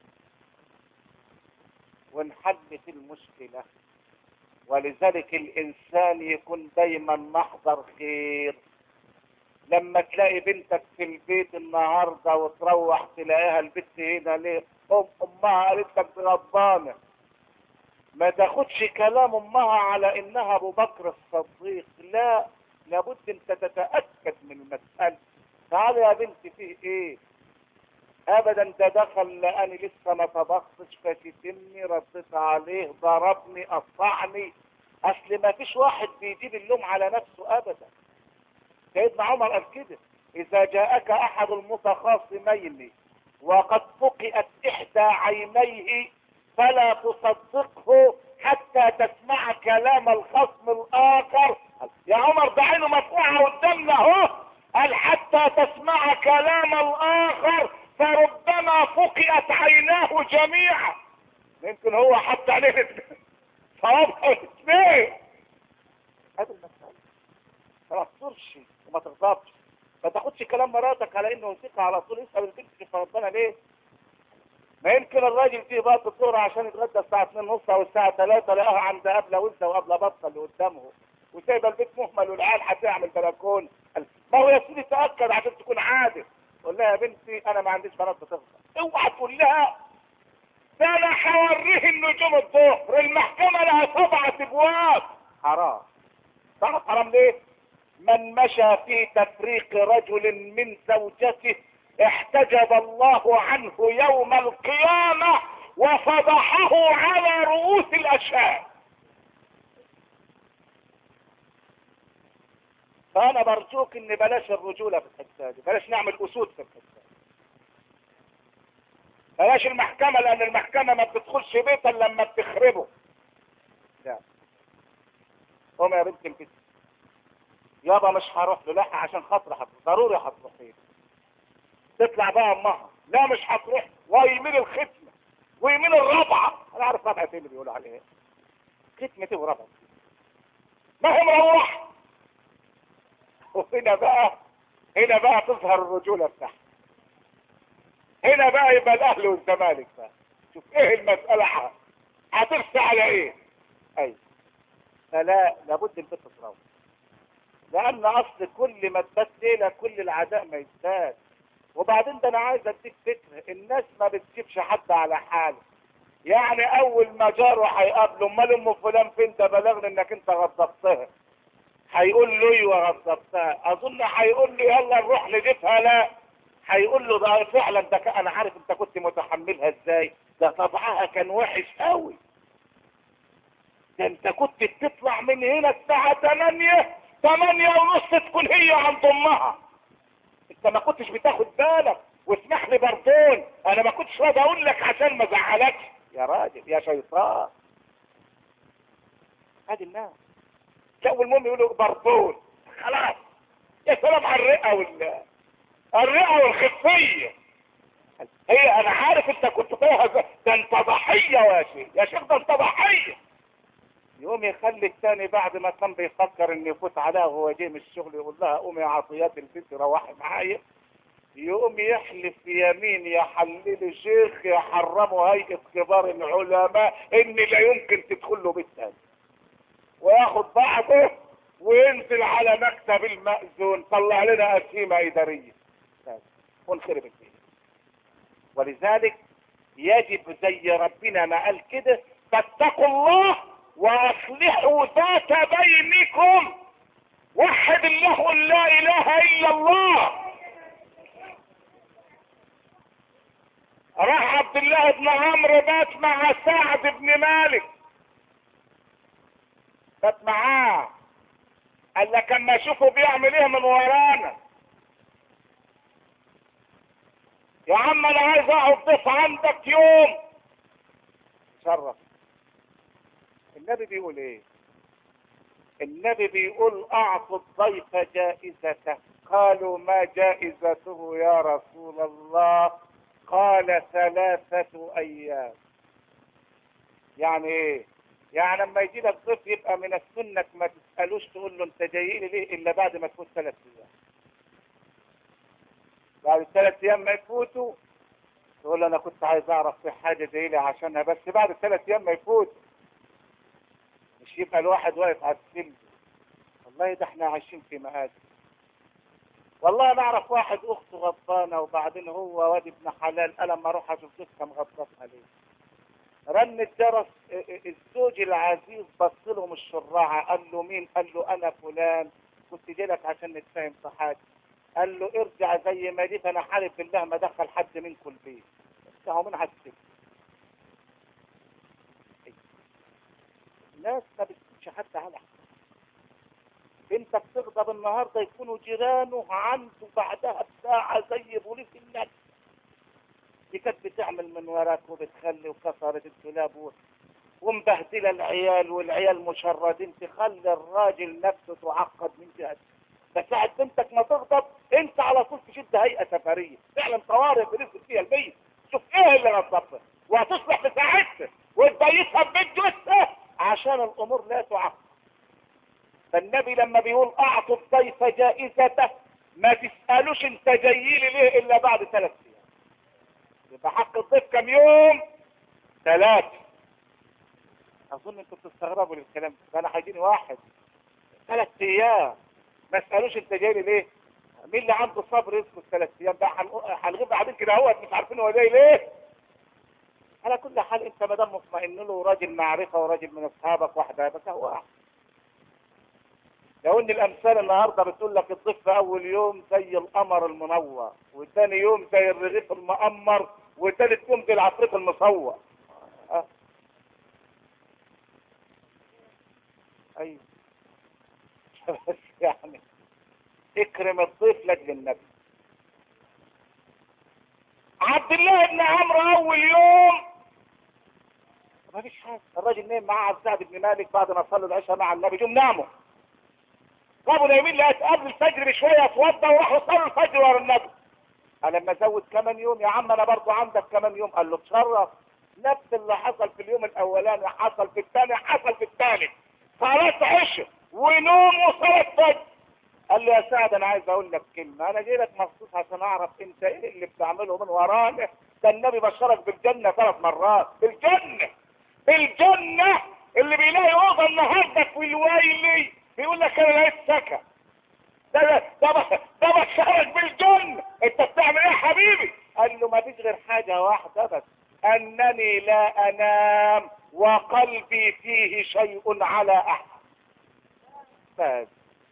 وانحلت المشكلة. ولذلك الانسان يكون دايما محضر خير. لما تلاقي بنتك في البيت النهارده وتروح تلاقيها البت هنا ليه؟ امها قالت لك غضبانه، ما تاخدش كلام امها على انها ابو بكر الصديق، لا، لابد انت تتاكد من المساله. تعالى يا بنتي فيه ايه؟ ابدا ده دخل لاني لسه ما طبختش فشتمني، رديت عليه، ضربني، قطعني. اصل ما فيش واحد بيجيب اللوم على نفسه ابدا. سيدنا عمر قال كده اذا جاءك احد المتخاصمين وقد فقئت احدى عينيه فلا تصدقه حتى تسمع كلام الخصم الاخر. يا عمر ده عينه مفقوعه قدامنا اهو، قال حتى تسمع كلام الاخر فربما فقئت عيناه جميعا. يمكن هو حتى عليه صوابه الاثنين. هذا المسألة. تثورش وما تغضبش، ما تاخدش كلام مراتك على انه وثيقه على طول. اسال البنت في ربنا ليه؟ ما يمكن الراجل فيه بقى الظهر عشان يتغدى الساعه 2:30 او الساعه 3 لقاها عند قبله وانت وقبله بطه اللي قدامه وسايبه البيت مهمل والعيال هتعمل بلكون. ما هو يا سيدي تاكد عشان تكون عادل. قول لها يا بنتي انا ما عنديش بنات بتغضب. اوعى تقول لها ده انا هوريه النجوم الظهر، المحكمه لها 7 ابواب. حرام. تعرف حرام ليه؟ من مشى في تفريق رجل من زوجته احتجب الله عنه يوم القيامة وفضحه على رؤوس الاشهاد. فانا برجوك ان بلاش الرجولة في الحته دي، بلاش نعمل اسود في الحته دي، بلاش المحكمة، لان المحكمة ما بتدخلش بيتا لما بتخربه. لا قوم يا بنت البيت يابا مش هروح له. لا عشان خاطر ضروري هتروحي. تطلع بقى امها لا مش هتروح، ويمين الختمه ويمين الرابعه. انا عارف رابعه ايه اللي بيقولوا عليها، ختمه ايه ورابعه، ما هي مروح. وهنا بقى تظهر الرجوله بتاعها. هنا بقى يبقى الاهلي والزمالك بقى. شوف ايه المساله هترسى على ايه. ايوه فلا لابد البنت تروح، لان اصل كل ما تبات ليله كل العداء ما يزداد. وبعدين ده انا عايز اديك فكره، الناس ما بتسيبش حد على حاله. يعني اول ما جاره هيقابله امال ام فلان فين ده بلغني انك انت غضبتها، هيقول له ايوه غضبتها. اظن هيقول له يلا نروح نجيبها. لا هيقول له ده فعلا ده انا عارف انت كنت متحملها ازاي، ده طبعها كان وحش قوي، ده انت كنت بتطلع من هنا الساعه 8:30 تكون هي عند امها. انت ما كنتش بتاخد بالك. واسمح لي برضون انا ما كنتش راضي اقول لك عشان ما ازعلكش يا راجل يا شيطان. هذه الناس جو المهم يقولوا برضون خلاص. يا سلام على الرئه والخفيه. هي انا عارف انت كنت فيها ده انت ضحيه يا شيخ ده انت ضحيه. يقوم يخلي الثاني بعد ما كان بيفكر ان يفوت عليها وهو جاي من الشغل يقول لها قومي يا عطيات البنت روحي معايا، يقوم يحلف يمين يحلل شيخ يحرمه هيئة كبار العلماء ان لا يمكن تدخل له بيت ثاني، وياخد بعضه وينزل على مكتب المأذون طلع لنا قسيمة إدارية ونخرب الدين. ولذلك يجب زي ربنا ما قال كده فاتقوا الله واصلحوا ذات بينكم. وحد الله لا اله الا الله. راح عبد الله بن عمرو بات مع سعد بن مالك، بات معاه قال لك اما اشوفه بيعمل ايه من ورانا يا عم انا عايز اقعد ضيف عندك يوم. شرف. النبي بيقول ايه؟ النبي بيقول اعطوا الضيف جائزته. قالوا ما جائزته يا رسول الله؟ قال 3 ايام. يعني ايه؟ يعني لما يجي لك ضيف يبقى من السنة ما تسألوش تقول له انت جاي لي ليه الا بعد ما تفوت 3 ايام. بعد 3 ايام ما يفوتوا تقول له انا كنت عايز اعرف في حاجة جاي لي عشانها، بس بعد 3 ايام ما يفوت مش يبقى الواحد واقف على السلم. والله ده احنا عايشين في مآسي. والله انا اعرف واحد اخته غضبانه وبعدين هو واد ابن حلال قال اما اروح اشوف جوزها مغضب عليه. رن الجرس، الزوج العزيز بص لهم الشراعه قال له مين؟ قال له انا فلان كنت جاي لك عشان نتفاهم في حاجه. قال له ارجع زي ما جيت انا حالف بالله ما دخل حد منكم البيت. افتحوا من على السجن. الناس ما بتسيبش حد على حد. انت بتغضب النهارده يكونوا جيرانه عنده بعدها بساعه زي بوليس النجم. دي كانت بتعمل من وراك وبتخلي وكسرت الدولاب ومبهدله العيال والعيال مشردين تخلي الراجل نفسه تعقد من جهه. بس ساعة بنتك ما تغضب انت على طول تشد هيئه سفريه فعلا طوارئ بنسبه فيها البيت. شوف ايه اللي غضبك وهتصلح في ساعتها وتبيتها ببيت جثه عشان الامور لا تعقد. فالنبي لما بيقول اعطوا الضيف جائزته ما تسألوش انت جاي لي ليه الا بعد 3 ايام. يبقى حق الضيف كم يوم؟ 3. اظن انتوا بتستغربوا للكلام ده. انا هيجيني واحد 3 ايام ما اسألوش انت جاي لي ليه. مين اللي عنده صبر يسكت 3 ايام؟ بقى هنغيب قاعدين كده اهوت مش عارفين هو جاي ليه. على كل حال انت ما دام مطمئن له راجل معرفه وراجل من اصحابك واحده بس هو واحد. لو ان الامثال النهارده بتقول لك الضيف في اول يوم زي القمر المنور، وثاني يوم زي الرغيف المقمر، وثالث يوم زي العفريت المصور. ايوه بس يعني اكرم الضيف لاجل النبي. عبد الله بن عمرو اول يوم ما فيش حاجه، الراجل نام معاه سعد بن مالك بعد ما صلوا العشاء مع النبي، جم ناموا. جابوا نايمين لقيت قبل الفجر بشويه اتوضى وراحوا صلوا الفجر ورا النبي. قال لما ازود كمان يوم يا عم انا برضه عندك كمان يوم. قال له اتشرف، نفس اللي حصل في اليوم الاولاني حصل في الثاني حصل في الثالث. صلاه عشاء ونوم وصلاه فجر. قال له يا سعد انا عايز اقول لك كلمه، انا جاي لك مخصوص عشان اعرف انت ايه اللي بتعمله من ورانا. ده النبي بشرك بالجنه 3 مرات. بالجنه بالجنه اللي بيلاقي اوضه النهارده في الويلي بيقول لك انا لقيت سكن. ده بشرك بالجنه. انت بتعمل ايه يا حبيبي؟ قال له ما فيش غير حاجه واحده بس، انني لا انام وقلبي فيه شيء على احد. بس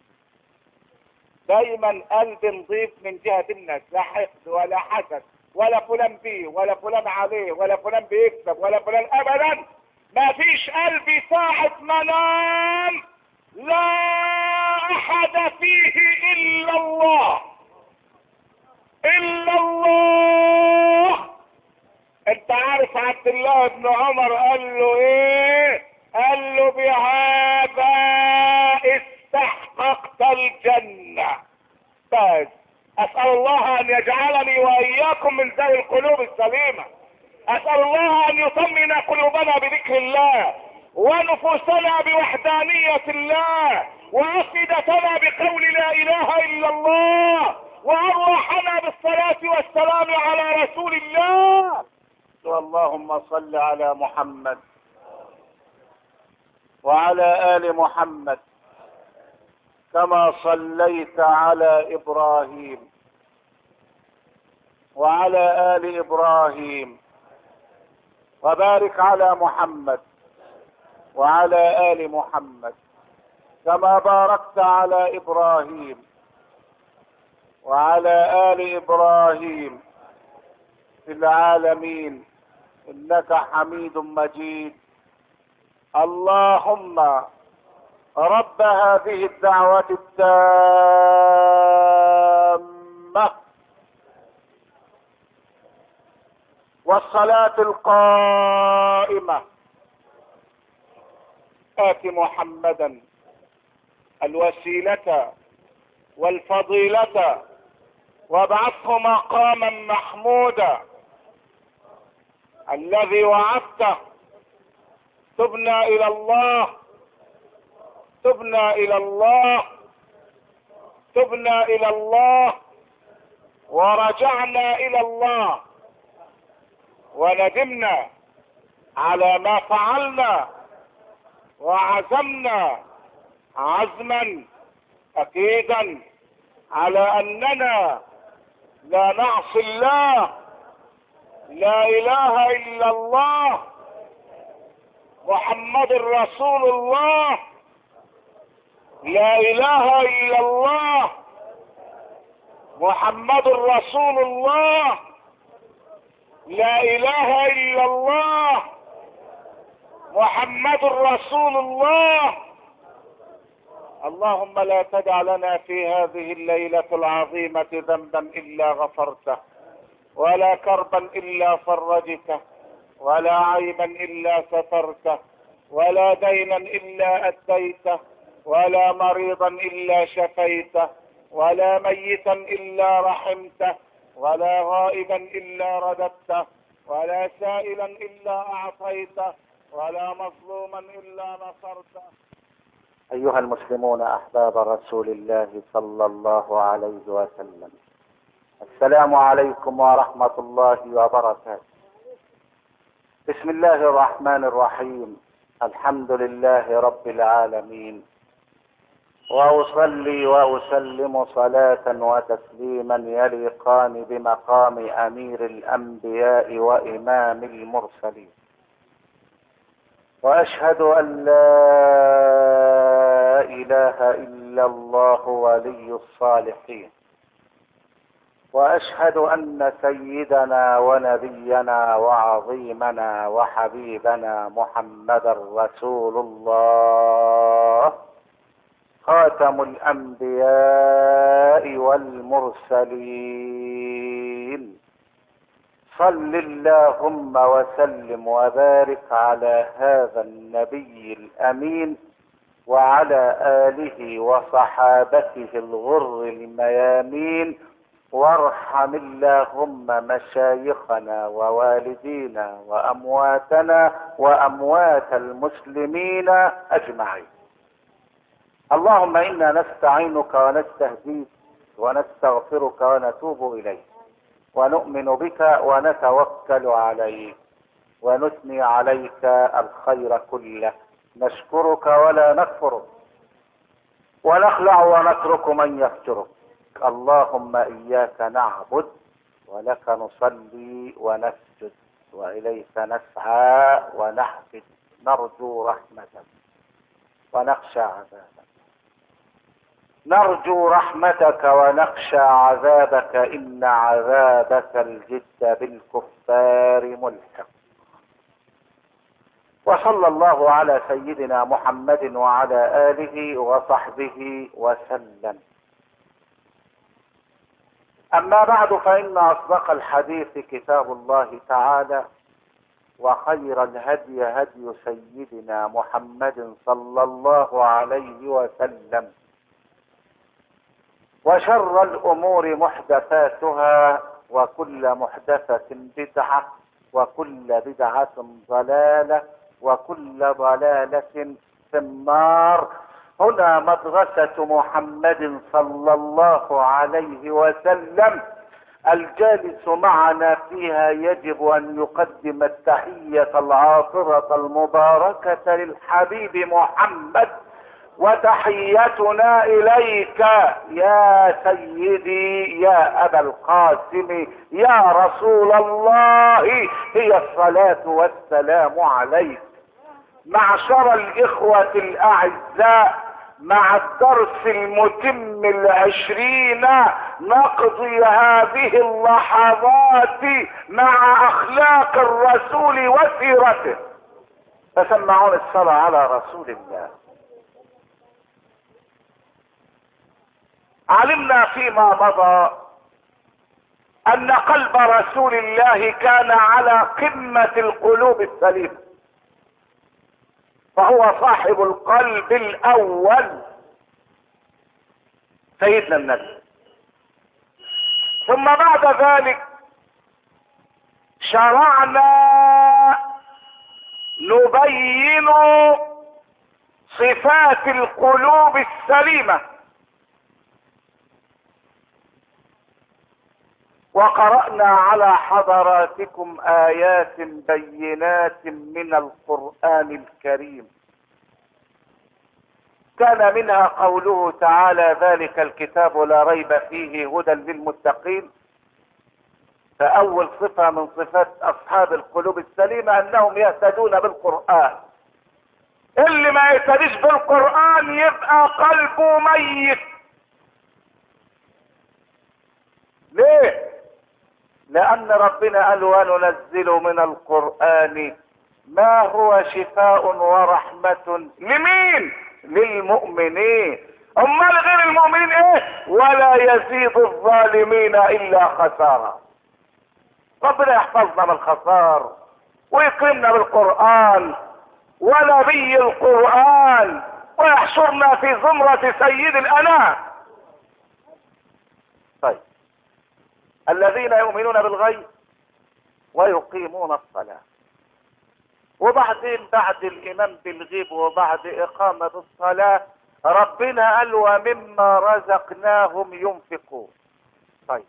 دايما قلب نضيف من جهة الناس، لا حقد ولا حسد ولا فلان بيه ولا فلان عليه ولا فلان بيكسب ولا فلان ابدا. ما فيش قلبي ساعة ما نام لا احد فيه الا الله الا الله. انت عارف عبد الله بن عمر قال له ايه؟ قال له بهذا استحققت الجنة. بس اسأل الله ان يجعلني واياكم من ذوي القلوب السليمة. اسأل الله ان يطمئن قلوبنا بذكر الله، ونفوسنا بوحدانية الله، وافئدتنا بقول لا اله الا الله، وارواحنا بالصلاة والسلام على رسول الله. اللهم صل على محمد وعلى آل محمد كما صليت على إبراهيم وعلى آل إبراهيم، وبارك على محمد وعلى آل محمد كما باركت على إبراهيم وعلى آل إبراهيم في العالمين إنك حميد مجيد. اللهم رب هذه الدعوة التامة والصلاة القائمة آت محمدا الوسيلة والفضيلة وابعثه مقاما محمودا الذي وعدته. تبنا الى الله تبنا الى الله تبنا الى الله ورجعنا الى الله وندمنا على ما فعلنا، وعزمنا عزما اكيدا على اننا لا نعصي الله. لا اله الا الله محمد رسول الله. لا اله الا الله محمد رسول الله. لا اله الا الله محمد رسول الله. اللهم لا تدع لنا في هذه الليلة العظيمة ذنبا الا غفرته، ولا كربا الا فرجته، ولا عيبا الا سترته، ولا دينا الا اديته، ولا مريضا الا شفيته، ولا ميتا الا رحمته، ولا غائبا الا رددته، ولا سائلا الا اعطيته، ولا مظلوما الا نصرته. أيها المسلمون أحباب رسول الله صلى الله عليه وسلم، السلام عليكم ورحمة الله وبركاته. بسم الله الرحمن الرحيم، الحمد لله رب العالمين، وأصلي وأسلم صلاة وتسليما يليقان بمقام أمير الأنبياء وإمام المرسلين، وأشهد أن لا إله إلا الله ولي الصالحين، وأشهد أن سيدنا ونبينا وعظيمنا وحبيبنا محمدا رسول الله، خاتم الأنبياء والمرسلين. صل اللهم وسلم وبارك على هذا النبي الأمين وعلى آله وصحابته الغر الميامين، وارحم اللهم مشايخنا ووالدينا وأمواتنا وأموات المسلمين أجمعين. اللهم إنا نستعينك ونستهديك ونستغفرك ونتوب إليك، ونؤمن بك ونتوكل عليك، ونثني عليك الخير كله، نشكرك ولا نكفرك، ونخلع ونترك من يفجرك. اللهم إياك نعبد ولك نصلي ونسجد وإليك نسعى ونحفد، نرجو رحمتك ونخشى عذابك، نرجو رحمتك ونخشى عذابك، إن عذابك الجد بالكفار ملحق. وصلى الله على سيدنا محمد وعلى آله وصحبه وسلم. أما بعد، فإن أصدق الحديث كتاب الله تعالى، وخير الهدي هدي سيدنا محمد صلى الله عليه وسلم، وشر الأمور محدثاتها، وكل محدثة بدعة، وكل بدعة ضلالة، وكل ضلالة في النار. هنا مدرسة محمد صلى الله عليه وسلم، الجالس معنا فيها يجب أن يقدم التحية العاطرة المباركة للحبيب محمد، وتحيتنا إليك يا سيدي يا أبا القاسم يا رسول الله هي الصلاة والسلام عليك. معشر الإخوة الأعزاء، مع الدرس المتم 20 نقضي هذه اللحظات مع أخلاق الرسول وسيرته، فسمعون الصلاة على رسول الله. علمنا فيما مضى أن قلب رسول الله كان على قمة القلوب السليمة، فهو صاحب القلب الأول سيدنا النبي. ثم بعد ذلك شرعنا نبين صفات القلوب السليمة، وقرأنا على حضراتكم آيات بينات من القرآن الكريم، كان منها قوله تعالى: ذلك الكتاب لا ريب فيه هدى للمتقين. فأول صفة من صفات أصحاب القلوب السليمة أنهم يهتدون بالقرآن. اللي ما يهتديش بالقرآن يبقى قلبه ميت. ليه؟ لأن ربنا قال: وننزل من القرآن ما هو شفاء ورحمة لمين؟ للمؤمنين. أمال غير المؤمنين ايه؟ ولا يزيد الظالمين إلا خسارة. ربنا يحفظنا من الخسار ويكرمنا بالقرآن ونبي القرآن، ويحشرنا في زمرة سيد الأنام. طيب، الذين يؤمنون بالغيب ويقيمون الصلاة، وبعدين بعد الإيمان بالغيب وبعد إقامة الصلاة ربنا قال ومما رزقناهم ينفقون. طيب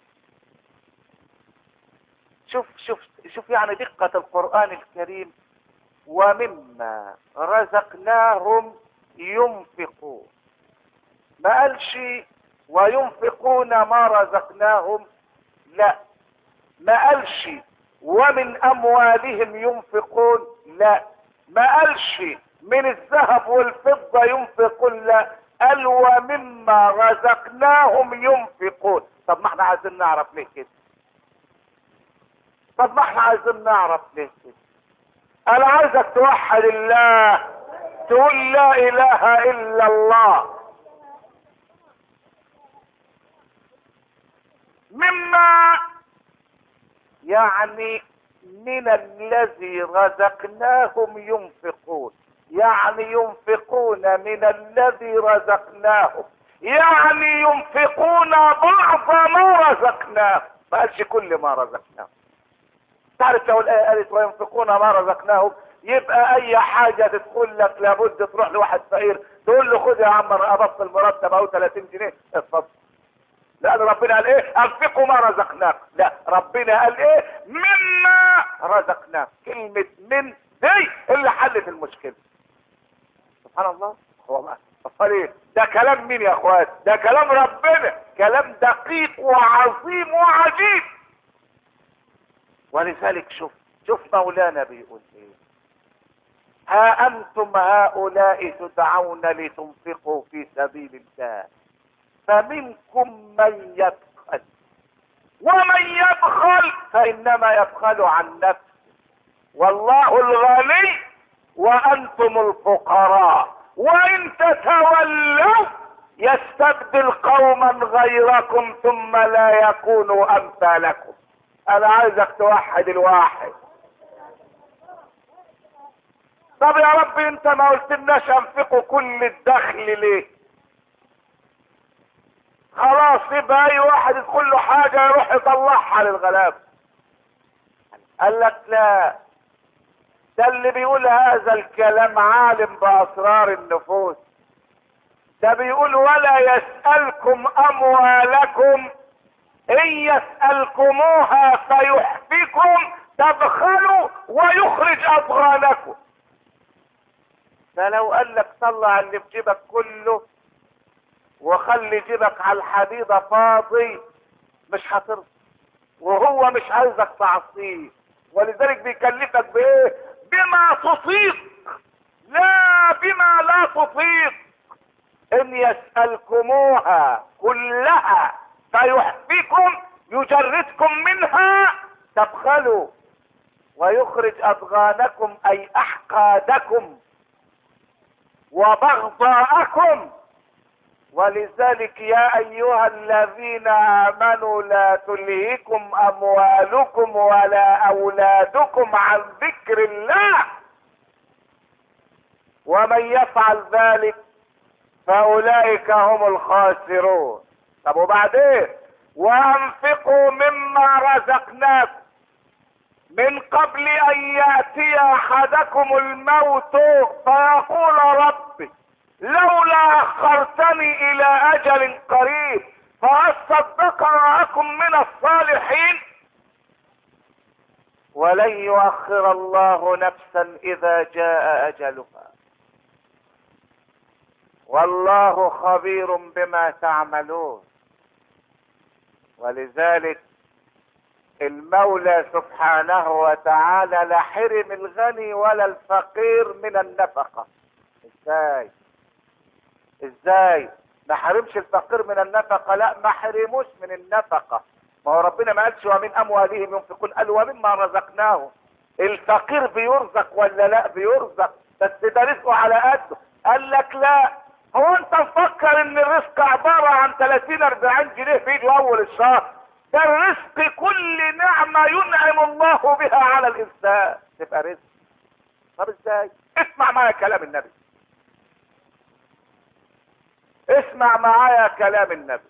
شوف يعني دقة القرآن الكريم. ومما رزقناهم ينفقون، ما قالش وينفقون ما رزقناهم، لا. ما قالش ومن اموالهم ينفقون، لا. ما قالش من الذهب والفضة ينفقون، لا. قال ومما رزقناهم ينفقون. طب ما احنا عايزين نعرف ليه كده. انا عايزك توحد الله، تقول لا اله الا الله. مما يعني من الذي رزقناهم ينفقون، يعني ينفقون من الذي رزقناهم، يعني ينفقون بعض ما رزقناهم، ما قالش كل ما رزقناهم. تعرف لو الآية قالت وينفقون ما رزقناهم يبقى أي حاجة تقول لك لابد تروح لواحد فقير تقول له خد يا عم أبص المرتب أو 30 جنيه اتفضل. لأن ربنا قال إيه؟ أنفقوا ما رزقناكم. لا، ربنا قال إيه؟ مما رزقناكم. كلمة من دي اللي حلت المشكلة. سبحان الله. هو ما أصل إيه؟ ده كلام مين يا أخوات؟ ده كلام ربنا، كلام دقيق وعظيم وعجيب. ولذلك شوف مولانا بيقول ايه. ها انتم هؤلاء تدعون لتنفقوا في سبيل الله فمنكم من يبخل، ومن يبخل فانما يبخل عن نفسه والله الغني وانتم الفقراء وان تتولوا يستبدل قوما غيركم ثم لا يكونوا امثالكم. انا عايزك توحد الواحد. طب يا رب انت ما قلتلناش انفقوا كل الدخل ليه؟ خلاص يبقى اي واحد يدخل له حاجه يروح يطلعها للغلاب. قال لك لا، ده اللي بيقول هذا الكلام عالم باسرار النفوس. ده بيقول ولا يسألكم اموالكم ان يسألكموها فيحفكم تبخلوا ويخرج اضغانكم. فلو قال لك طلع اللي في جيبك كله وخلي جيبك على الحديدة فاضي مش هترضى، وهو مش عايزك تعصيه. ولذلك بيكلفك بايه؟ بما تطيق لا بما لا تطيق. ان يسألكموها كلها فيحفكم يجردكم منها تبخلوا ويخرج اضغانكم اي احقادكم وبغضاءكم. ولذلك يا ايها الذين امنوا لا تلهكم اموالكم ولا اولادكم عن ذكر الله ومن يفعل ذلك فاولئك هم الخاسرون. طب وبعدين وانفقوا مما رزقناكم من قبل ان ياتي احدكم الموت فيقول ربي لولا اخرتني الى اجل قريب فاصدق واكن من الصالحين ولن يؤخر الله نفسا اذا جاء اجلها والله خبير بما تعملون. ولذلك المولى سبحانه وتعالى لا حرم الغني ولا الفقير من النفقة. ازاي ما حرمش الفقير من النفقة؟ لا، ما حرموش من النفقة. ما هو ربنا ما قالش ومن اموالهم ينفقون، قال ومما رزقناهم. الفقير بيرزق ولا لا؟ بيرزق، بس ده رزقه على قده. قال لك لا، هو انت مفكر ان الرزق عبارة عن 30-40 جنيه في ايده اول الشهر؟ ده الرزق كل نعمة ينعم الله بها على الانسان تبقى رزق. طب ازاي؟ اسمع معايا كلام النبي، اسمع معايا كلام النبي.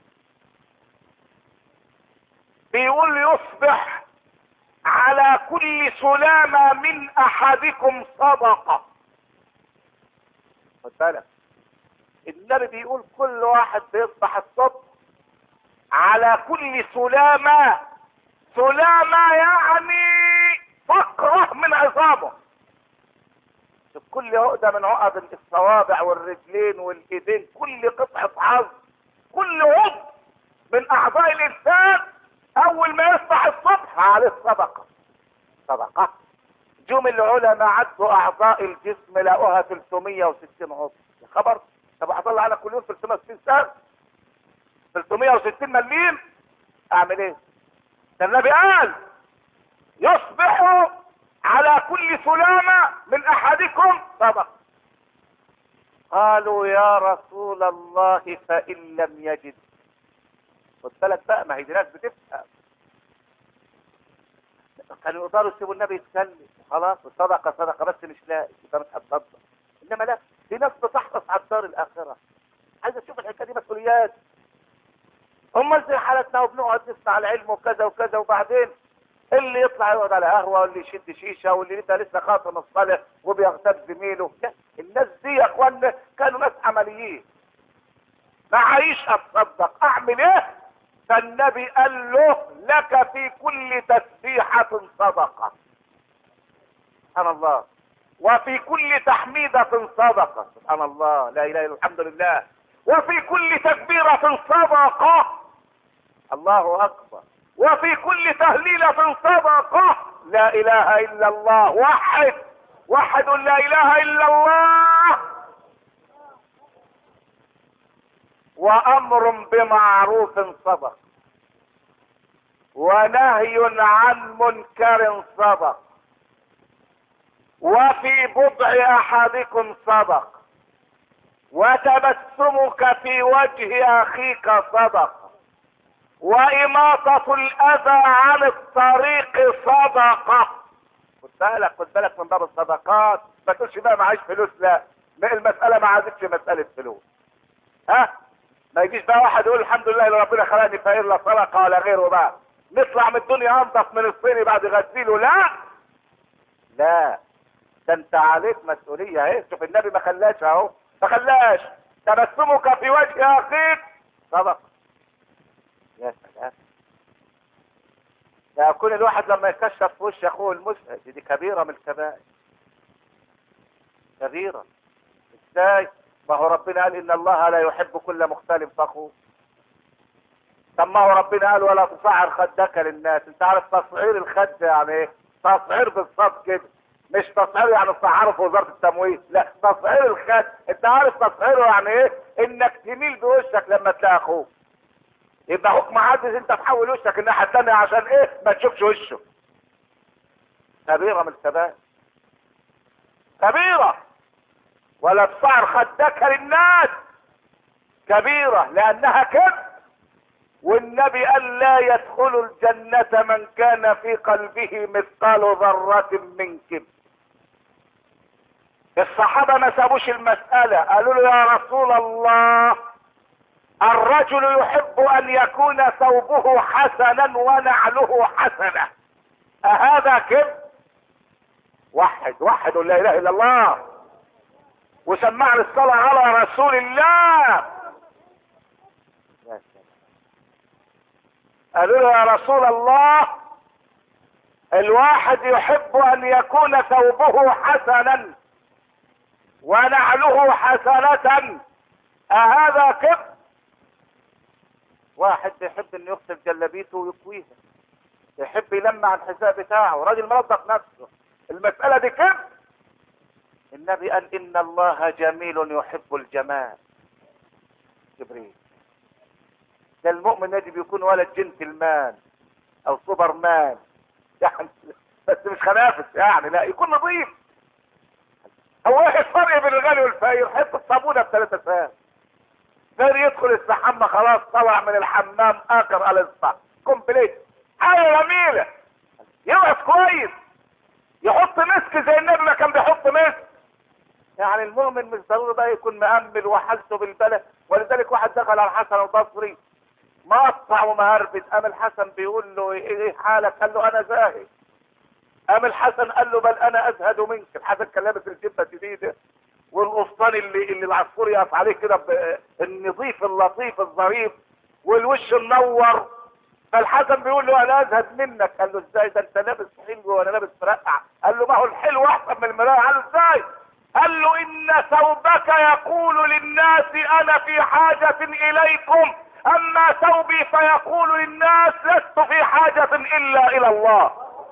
بيقول يصبح على كل سلامة من احدكم صدقة. خد بالك، النبي بيقول كل واحد بيصبح الصبح على كل سلامة، سلامة يعني فقرة من عظامه، كل عقدة من عقد الصوابع والرجلين والايدين، كل قطعة عظم، كل عضو من اعضاء الانسان اول ما يصبح الصبح عليه صدقة. صدقة. جم العلماء عدوا اعضاء الجسم لقوها 360 عضو. يا خبر، طب هطلع على كل يوم 360 سنة، 360 مليم، اعمل ايه؟ ده النبي قال يصبح على كل سلامة من احدكم صدقة. قالوا يا رسول الله فإن لم يجد. خد بالك بقى، ما هي دي ناس بتفهم. كانوا يقدروا يسيبوا النبي يتكلم خلاص، الصدقة صدقة بس مش لاقي يبقى مش هتصدق. انما لا، في ناس بتحرص على الدار الاخرة، عايزة تشوف الحكاية دي مسؤوليات. امال زي حالتنا وبنقعد نسمع العلم وكذا وكذا، وبعدين اللي يطلع يقعد على قهوه، واللي يشد شيشه، واللي لسه خاطر الصالح وبيغتاب زميله. لا، الناس دي يا اخوانا كانوا ناس عمليين. معيش اتصدق اعمل ايه؟ فالنبي قال له لك في كل تسبيحة صدقة. سبحان الله. وفي كل تحميدة صدقة. سبحان الله، لا اله الا الله، الحمد لله. وفي كل تكبيرة صدقة. الله اكبر. وفي كل تهليلة صدقة. لا اله الا الله. وحد وحد لا اله الا الله. وامر بمعروف صدق، ونهي عن منكر صدق، وفي بضع احدكم صدق، وتبسمك في وجه اخيك صدق، واماطة الاذى عن الطريق صدقة. خد بالك من باب الصدقات. ما تقولش بقى معيش فلوس، لا، المسألة ما عادتش مسألة فلوس. ما يجيش بقى واحد يقول الحمد لله اللي ربنا خلقني فقير، لا صدقة ولا غيره، بقى نطلع من الدنيا انضف من الصيني بعد غسيله. لا لا، ده انت عليك مسؤولية اهي. شوف النبي ما خلاش اهو، ما خلاش تبسمك في وجه اخيك صدق. يا سلام، ده يكون الواحد لما يكشف في وش اخوه المسلم، دي كبيرة من الكبائر، كبيرة. ازاي؟ ما هو ربنا قال ان الله لا يحب كل مختال فخور. طب ما هو ربنا قال ولا تصعر خدك للناس. انت عارف تصعير الخد يعني ايه؟ تصعير بالصد كده، مش تصعير يعني تصعره في وزارة التموين، لا، تصعير الخد. انت عارف تصعيره يعني ايه؟ انك تميل بوشك لما تلاقي اخوك، يبقى اخوك معدس انت تحول وشك الناحية التانية عشان ايه؟ ما تشوفش وشه. كبيرة من الكبائر، كبيرة. ولا تصعر خدك للناس، كبيرة لانها كذب. والنبي قال لا يدخل الجنة من كان في قلبه مثقال ذرة من كبر. الصحابة ما سابوش المسألة، قالوا له يا رسول الله الرجل يحب ان يكون ثوبه حسنا ونعله حسنة، اهذا كبر؟ وحد لا اله الا الله، وسمعنا الصلاة على رسول الله. قالوا له يا رسول الله الواحد يحب ان يكون ثوبه حسنا ونعله حسنة، اهذا كبر؟ واحد يحب ان يغسل جلابيته ويكويها، يحب يلمع الحذاء بتاعه، راجل منظف نفسه، المسألة دي كبر؟ النبي قال ان الله جميل يحب الجمال. جبريل ده المؤمن يجب يكون ولد جنتلمان او سوبر مان يعني، بس مش خنافس يعني، لا، يكون نظيف. هو ايه الفرق بين الغني والفقير؟ حط الصابونه ب3 ساعات. غير يدخل السحمة خلاص طلع من الحمام اخر الاسطى كومبليت، حاجه جميله، يقعد كويس، يحط مسك زي النبي ما كان بيحط مسك. يعني المؤمن مش ضروري بقى يكون مأمل وحالته بالبلد. ولذلك واحد دخل على الحسن البصري مقطع ومهربد، قام الحسن بيقول له ايه حالك؟ قال له انا زاهد. قام الحسن قال له بل انا ازهد منك. الحسن كان لابس الجبه الجديده والقفطان اللي العصفور يقف عليه كده النظيف اللطيف الظريف والوش منور. فالحسن بيقول له انا ازهد منك. قال له ازاي؟ ده انت لابس حلو وانا لابس مرقع. قال له ما هو الحلو احسن من المرايه. قال له ازاي؟ قال له ان ثوبك يقول للناس انا في حاجة اليكم، اما ثوبي فيقول للناس لست في حاجة الا الى الله.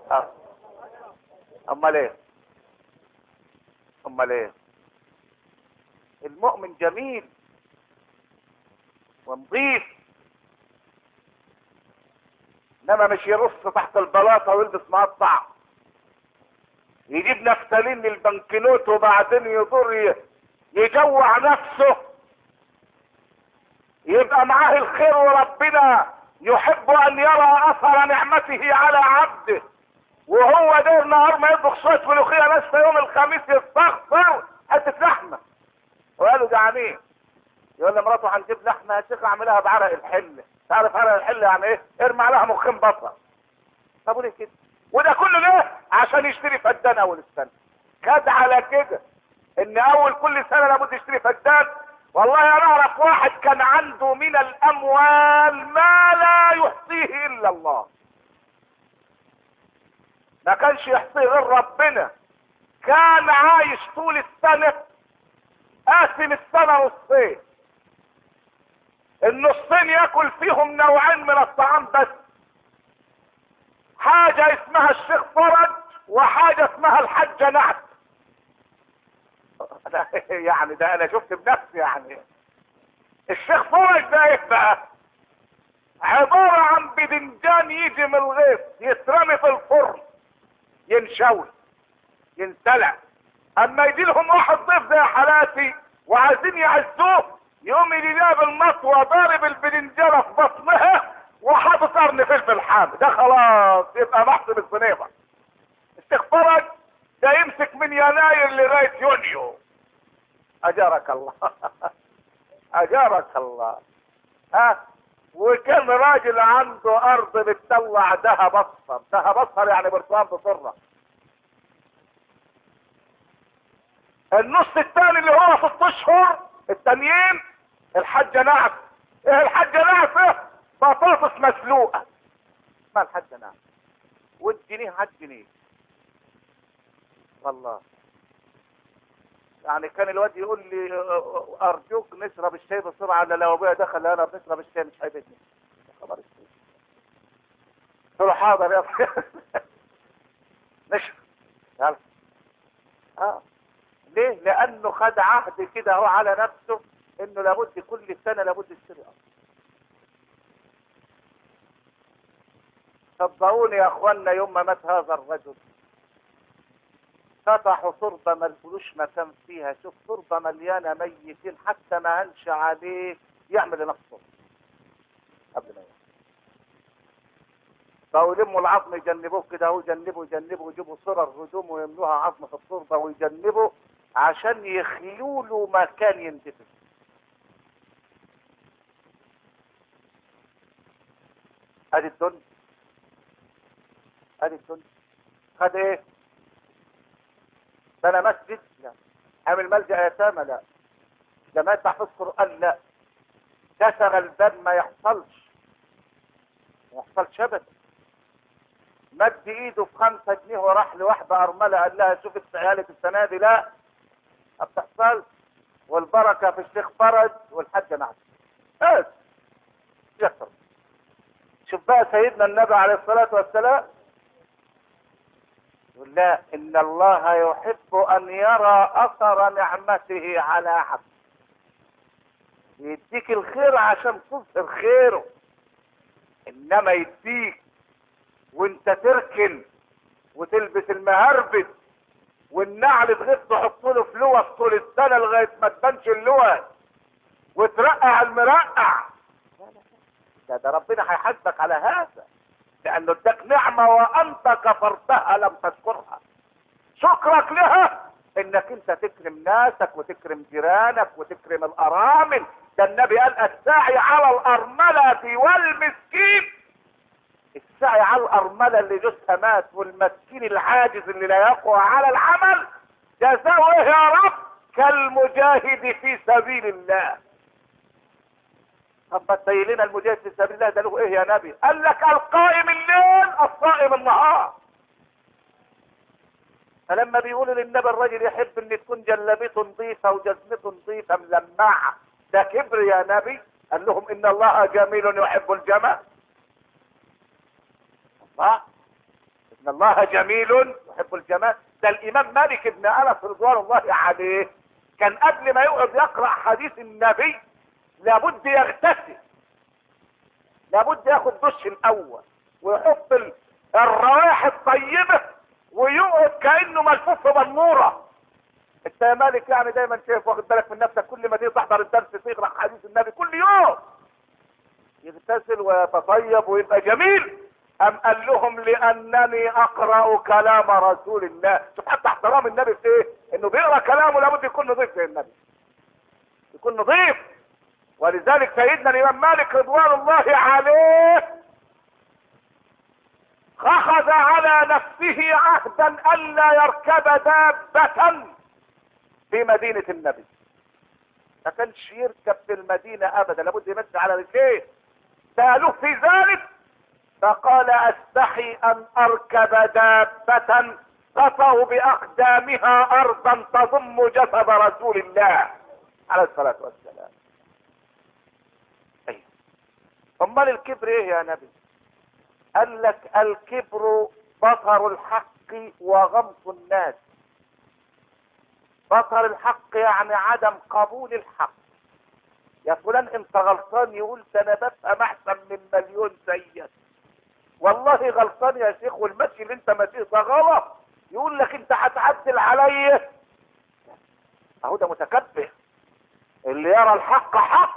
امال ايه؟ امال ايه؟ المؤمن جميل ونظيف، انما مش يرص تحت البلاطه ويلبس مقطع، يجيب نفتالين للبنكنوت وبعدين يضر يجوع نفسه، يبقى معاه الخير وربنا يحب ان يرى اثر نعمته على عبده، وهو ده النهار ما يطبخ شويه ملوخيه لسه يوم الخميس يستغفر حته لحمه وقالوا جعانين. يقول لمراته هنجيب لحمه يا شيخ اعملها بعرق الحله. تعرف عرق الحله يعني ايه؟ ارمي عليها مخين بصل. طب وليه كده؟ وده كله ليه؟ عشان يشتري فدان اول السنه. خد على كده ان اول كل سنه لابد يشتري فدان. والله انا اعرف واحد كان عنده من الاموال ما لا يحصيه الا الله، ما كانش يحصيه غير ربنا. كان عايش طول السنه قاسم السنه نصين، النصين ياكل فيهم نوعين من الطعام بس، حاجة اسمها الشيخ فرج وحاجة اسمها الحجة نعت. يعني ده انا شفت بنفسي. يعني الشيخ فرج ده ايه بقى؟ عبارة عن بدنجان يجي من الغيط يترمي في الفرن ينشوي ينسلع، اما يجي لهم واحد ضيف زي حالاتي وعايزين يعزوه يقوم يجي جاب المطوة ضارب البدنجانة في بطنها وحاطط قرن فلفل حامي. ده خلاص يبقى محسب الصنيفة. الشيخ فرج ده يمسك من يناير لغاية يونيو. اجارك الله. اجارك الله. ها، وكان راجل عنده ارض بتطلع دهب اصفر. دهب اصفر يعني برتقال بصرة. النص الثاني اللي هو 6 اشهر التانيين الحجة نعم. ايه الحجة نعم؟ ايه؟ بطاطس مسلوقة اسمها الحجة نعم، والجنيه على الجنيه. والله يعني كان الواد يقول لي ارجوك نشرب الشاي بسرعة، لو ابويا دخل انا بنشرب الشاي مش هيبتني. خبر الشاي. قلت له حاضر يا ابويا. نشرب. يلا. ليه؟ لانه خد عهد كده هو على نفسه انه لابد كل سنة لابد يشتري ارض. صدقوني يا اخوانا يوم ما مات هذا الرجل فتحوا تربة ما لقولوش مكان فيها. شوف تربة مليانة ميتين حتى ما هنش عليه يعمل لنفسه قبل ما يموت. بقوا يلموا العظم يجنبوه كده اهو، يجنبوا يجيبوا صرر هدوم ويملوها عظم في التربة ويجنبوا عشان يخلوا له مكان يندفن. ادي الدنيا. ادي الدنيا. خد ايه؟ بنى مسجد؟ لا. عامل ملجأ يتامى؟ لا. جماعة تحفيظ قرآن؟ لا. كسر الباب؟ ما يحصلش. ما يحصلش ابدا. مد ايده في 5 جنيه وراح لواحدة ارملة قال لها شوف عيالك السنة دي؟ لا ما بتحصلش. والبركة في الشيخ فرج والحاجة نعم. بس يحصل. شوف بقى سيدنا النبي عليه الصلاة والسلام يقول لا ان الله يحب ان يرى اثر نعمته على عبده. يديك الخير عشان تظهر خيره، انما يديك وانت تركن وتلبس المهربد والنعل تغيب تحط له فلوس طول السنه لغايه ما تبانش اللوز وترقع المرقع. ده ربنا هيحاسبك على هذا، لانه اداك نعمه وانت كفرتها لم تشكرها. شكرك لها انك انت تكرم ناسك وتكرم جيرانك وتكرم الارامل. ده النبي قال الساعي على الارمله والمسكين. الساعي على الارمله اللي جوزها مات والمسكين العاجز اللي لا يقوى على العمل جزاؤه ايه يا رب؟ كالمجاهد في سبيل الله. طب ما تبين لنا المجاهد في سبيل الله ده له ايه يا نبي؟ قال لك القائم الليل الصائم النهار. فلما بيقولوا للنبي الراجل يحب ان تكون جلبته نظيفه وجزمته نظيفه ملمعه، ده كبر يا نبي؟ قال لهم ان الله جميل يحب الجمال. الله، ان الله جميل يحب الجمال. ده الامام مالك بن انس رضوان الله عليه كان قبل ما يقعد يقرا حديث النبي لابد يغتسل، لابد ياخد دش الاول ويحط الروائح الطيبه ويقعد كانه ملفوف بنوره. انت يا مالك يعني دايما شايف واخد بالك من نفسك، كل ما تيجي تحضر الدرس تقرا حديث النبي كل يوم يغتسل ويتطيب ويبقى جميل. ام قال لهم لانني اقرا كلام رسول الله. شوف حتى احترام النبي في ايه؟ انه بيقرا كلامه لابد يكون نظيف زي النبي، يكون نظيف. ولذلك سيدنا الامام مالك رضوان الله عليه اخذ على نفسه عهدا الا يركب دابة في مدينة النبي. ما كانش يركب في المدينة ابدا، لابد يمشي على رجليه. سألوه في ذلك فقال استحي ان اركب دابة تطأ باقدامها ارضا تضم جسد رسول الله عليه الصلاة والسلام. ايوه، امال الكبر ايه يا نبي؟ قال لك الكبر بطر الحق وغمط الناس. بطر الحق يعني عدم قبول الحق. يا فلان انت غلطان، يقول ده انا بفهم احسن من مليون زيك. والله غلطان يا شيخ، والمشي اللي انت ماشيه ده غلط. يقول لك انت هتعدل عليا. اهو ده متكبر. اللي يرى الحق حق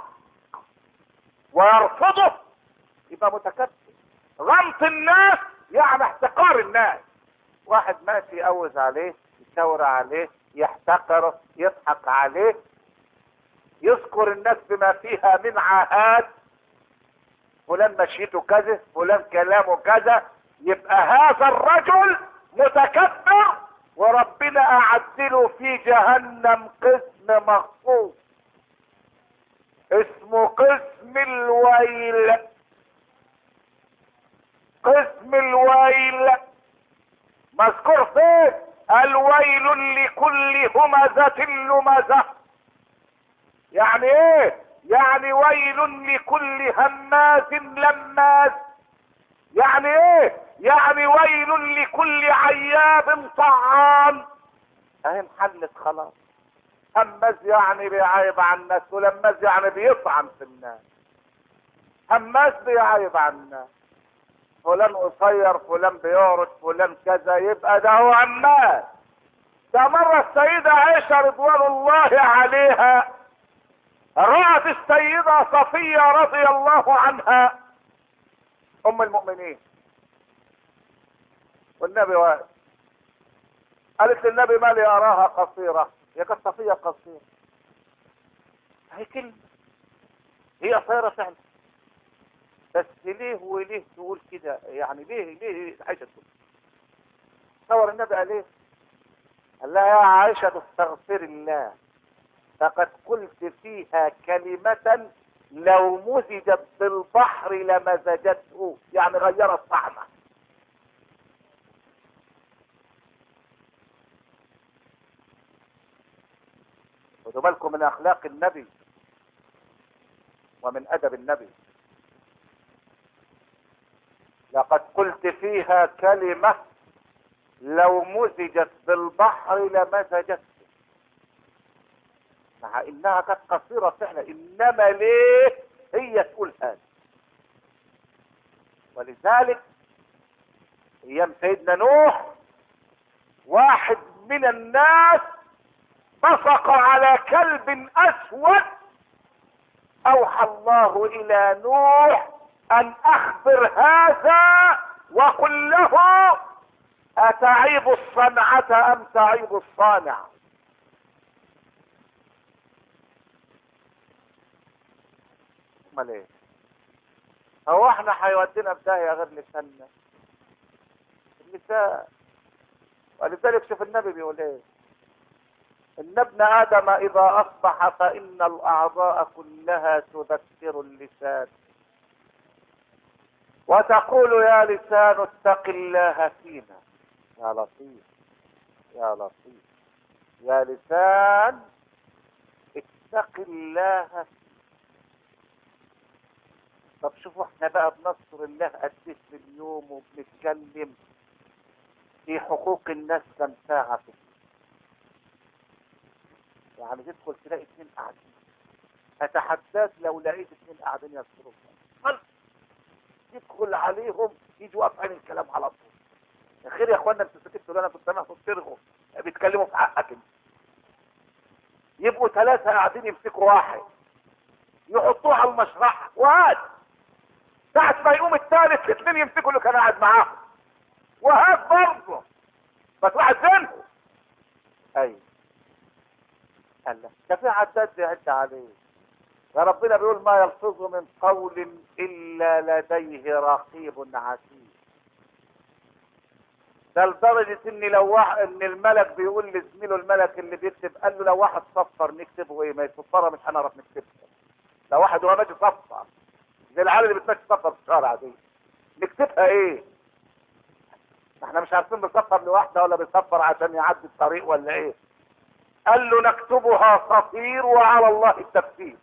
ويرفضه يبقى متكبر. غمط الناس يعني احتقار الناس. واحد ماشي يقوز عليه، يشاور عليه، يحتقره، يضحك عليه، يذكر الناس بما فيها من عاهات. فلان مشيته كذا، فلان كلامه كذا. يبقى هذا الرجل متكبر، وربنا اعد له في جهنم قسم مخصوص اسمه قسم الويل. قسم الويل مذكور فين؟ الويل لكل همزة لمزة. يعني ايه؟ يعني ويل لكل هماز لماز. يعني ايه؟ يعني ويل لكل عياب طعان. اهي انحلت خلاص. هماز يعني بيعايب عن الناس، ولماز يعني بيطعن في الناس. هماز بيعايب عن الناس، فلان قصير، فلان بيعرض، فلان كذا، يبقى ده هو هماز. ده مرة السيدة عائشة رضوان الله عليها رأت السيدة صفية رضي الله عنها ام المؤمنين والنبي واقف. قالت للنبي ما لي اراها قصيرة. هي كانت صفية قصيرة، هي كلمة، هي قصيرة فعلا، بس ليه وليه تقول كده؟ يعني ليه عائشة تقول؟ تصور النبي قال ايه؟ قال لها يا عائشة استغفر الله، فقد قلت فيها كلمة لو مزجت بالبحر لمزجته، يعني غيرت طعمه. خدوا بالكم من اخلاق النبي ومن ادب النبي. لقد قلت فيها كلمة لو مزجت بالبحر لمزجته، مع انها كانت قصيرة فعلا، انما ليه هي تقول هذا؟ ولذلك ايام سيدنا نوح واحد من الناس بصق على كلب اسود، اوحى الله الى نوح ان اخبر هذا وقل له اتعيب الصنعة ام تعيب الصانع. امال ايه؟ هو احنا هيودينا في داهية غير لساننا؟ اللسان. ولذلك شوف النبي بيقول ايه؟ ان ابن ادم اذا اصبح فان الاعضاء كلها تذكر اللسان وتقول يا لسان اتق الله فينا. يا لطيف يا لطيف، يا لسان اتق الله فينا. طب شوفوا احنا بقى بنذكر الله قد ايه في اليوم وبنتكلم في حقوق الناس كم ساعة في يعني تدخل تلاقي اتنين قاعدين، اتحداك لو لقيت اتنين قاعدين يذكروا الله تدخل عليهم يجوا قاطعين الكلام على طول. يا خير يا اخوانا انتوا سكتوا لنا كنت سامعكم بترغوا بيتكلموا في حقك انت. يبقوا ثلاثة قاعدين يمسكوا واحد يحطوه على المشرحة وهات ساعة ما يقوم الثالث الاثنين يمسكوا اللي كان قاعد معاهم وهات برضه بس واحد منهم. ايوه قال لك ده في عداد بيعد عليه. يا ربنا بيقول ما يلفظ من قول الا لديه رقيب عتيد. ده لدرجة ان الملك بيقول لزميله الملك اللي بيكتب قال له لو واحد صفر نكتبه ايه؟ ما يصفرها مش هنعرف نكتبها. لو واحد هو ماشي صفر زي العيال اللي بتمشي صفر في الشارع دي نكتبها ايه؟ احنا مش عارفين بيصفر لوحده ولا بيصفر عشان يعدي الطريق ولا ايه. قال له نكتبها صفير وعلى الله التفسير.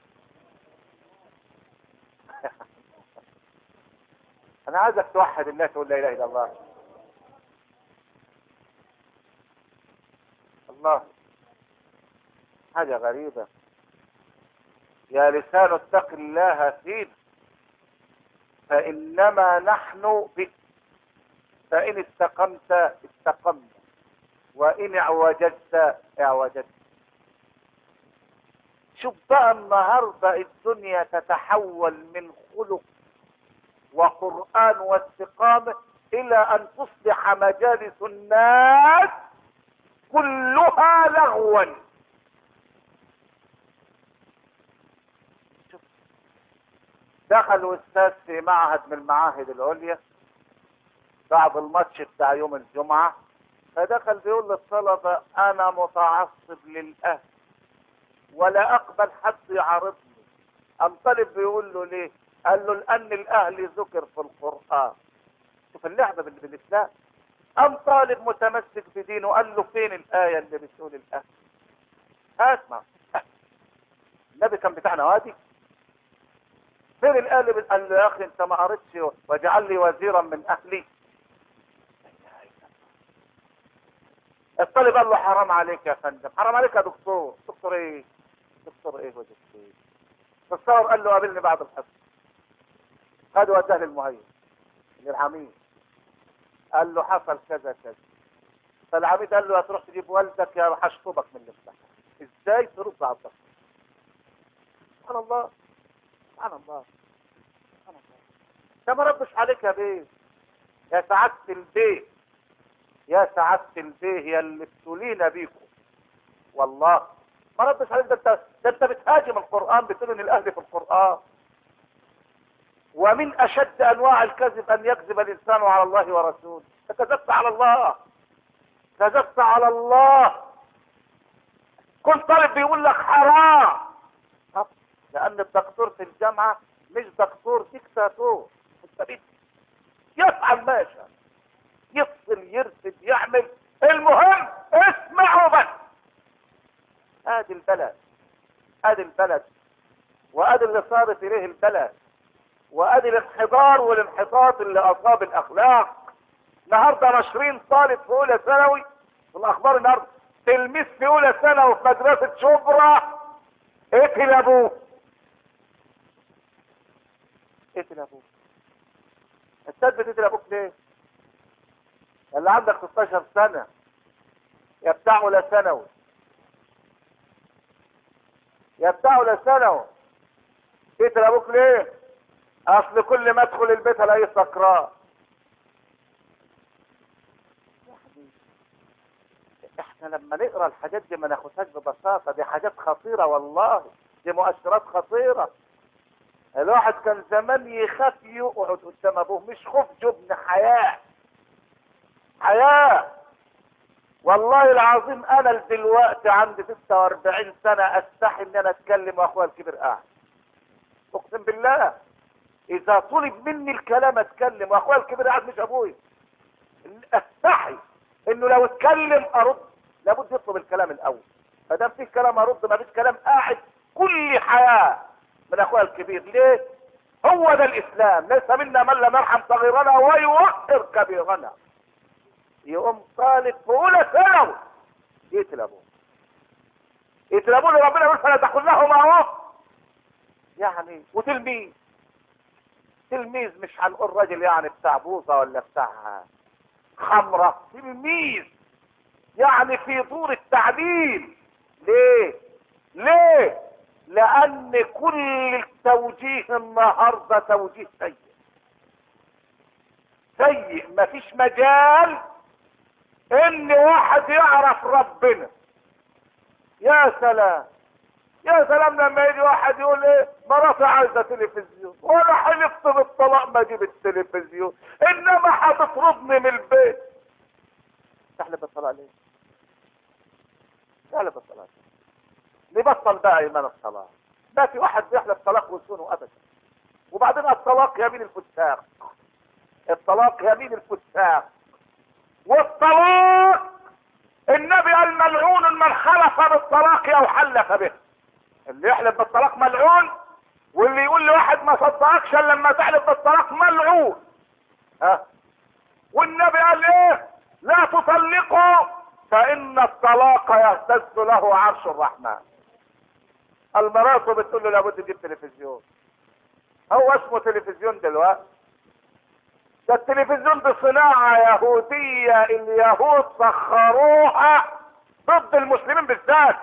انا عايزك توحد الله تقول لا اله الا الله. الله حاجة غريبة. يا لسان اتق الله فينا فإنما نحن بك فإن استقمت استقمت وإن اعوججت اعوججت. شوف بقى النهاردة الدنيا تتحول من خلق وقرآن واستقامة إلى أن تصبح مجالس الناس كلها لغوا. دخل استاذ في معهد من المعاهد العليا بعد الماتش بتاع يوم الجمعة، فدخل بيقول للطلبة انا متعصب للاهل ولا اقبل حد يعارضني. قام طالب بيقول له ليه؟ قال له لان الاهل ذكر في القرآن. شوف اللعبة بالاسلام. قام طالب متمسك بدينه قال له فين الآية اللي بتقول الاهل؟ اسمع النبي كان بتاعنا وادي فين الآية اللي قال له يا اخي انت ما قريتش واجعل لي وزيرا من اهلي. الطالب قال له حرام عليك يا فندم، حرام عليك يا دكتور. دكتور ايه؟ دكتور ايه ودكتور ايه؟ فالصور قال له قابلني بعد الحصه. خد وداه للمهيئ للعميد قال له حصل كذا كذا. فالعميد قال له هتروح تجيب والدك يا هشطبك من الامتحان. ازاي ترد على الدكتور؟ سبحان الله سبحان الله سبحان الله. ده ما ردش عليك يا بيه يا سعادة البيه يا سعادة البيه يا اللي ابتلينا بيكم والله ما ردش عليك. ده انت بتهاجم القرآن بتقول ان الاهل في القرآن. ومن اشد انواع الكذب ان يكذب الانسان على الله ورسوله. انت كذبت على الله كذبت على الله. كل طالب بيقول لك حرام لان الدكتور في الجامعة مش دكتور ديكتاتور مستبد يفعل ما يشاء يفصل يرفد يعمل المهم اسمعوا بس. ادي البلد ادي البلد وادي اللي صارت اليه البلد وادي الانحدار والانحطاط اللي اصاب الاخلاق. النهارده ناشرين طالب في اولى ثانوي في الاخبار النهارده تلميذ في اولى ثانوي في مدرسه شبرا اقتل ابوه. اقتل ابوه. استاذ بتقتل ابوك ليه؟ اللي عندك 16 سنه يا بتاع اولى ثانوي يا بتاع اولى ثانوي تقتل ابوك ليه؟ اصل كل ما ادخل البيت الاقيه سكران. احنا لما نقرا الحاجات دي ما ناخدهاش ببساطه. دي حاجات خطيره والله. دي مؤشرات خطيره. الواحد كان زمان يخاف يقعد قدام ابوه. مش خوف جبن حياة. حياة والله العظيم انا دلوقتي عندي 46 سنة استحي ان انا اتكلم واخويا الكبير قاعد. اقسم بالله اذا طلب مني الكلام اتكلم واخويا الكبير قاعد مش ابويا. استحي انه لو اتكلم ارد، لابد يطلب الكلام الاول. فدام في كلام ارد، ما فيش كلام قاعد. كل حياة من اخويا الكبير. ليه؟ هو ده الاسلام. ليس منا من لم يرحم صغيرنا ويوقر كبيرنا. يقوم طالب في اولى ثانوي يقتل ابوه، يقتل ابوه اللي ربنا يقول فلا تقل لهما اف. يعني وتلميذ، تلميذ مش هنقول راجل يعني بتاع بوظه ولا بتاع خمره، تلميذ يعني في دور التعليم. ليه؟ ليه؟ لان كل التوجيه النهارده توجيه سيء سيء. مفيش مجال ان واحد يعرف ربنا. يا سلام يا سلام لما يجي واحد يقول ايه مراتي عايزه تلفزيون، وانا حلفت بالطلاق ما اجيب التلفزيون، انما هتطردني من البيت. تحلف بالطلاق ليه؟ تحلف بالطلاق نبطل بقى ايمان الطلاق. ما في واحد بيحلف طلاق وسونه ابدا. وبعدين الطلاق يمين الفساق، الطلاق يمين الفساق. والطلاق النبي قال ملعون من حلف بالطلاق او حلف به. اللي يحلف بالطلاق ملعون، واللي يقول لواحد ما صدقكش الا لما تحلف بالطلاق ملعون. ها؟ والنبي قال ايه؟ لا تطلقوا فان الطلاق يهتز له عرش الرحمن. المرأة بتقول له لابد تجيب تلفزيون. هو اسمه تلفزيون دلوقتي؟ ده التلفزيون دي صناعة يهودية، اليهود سخروها ضد المسلمين بالذات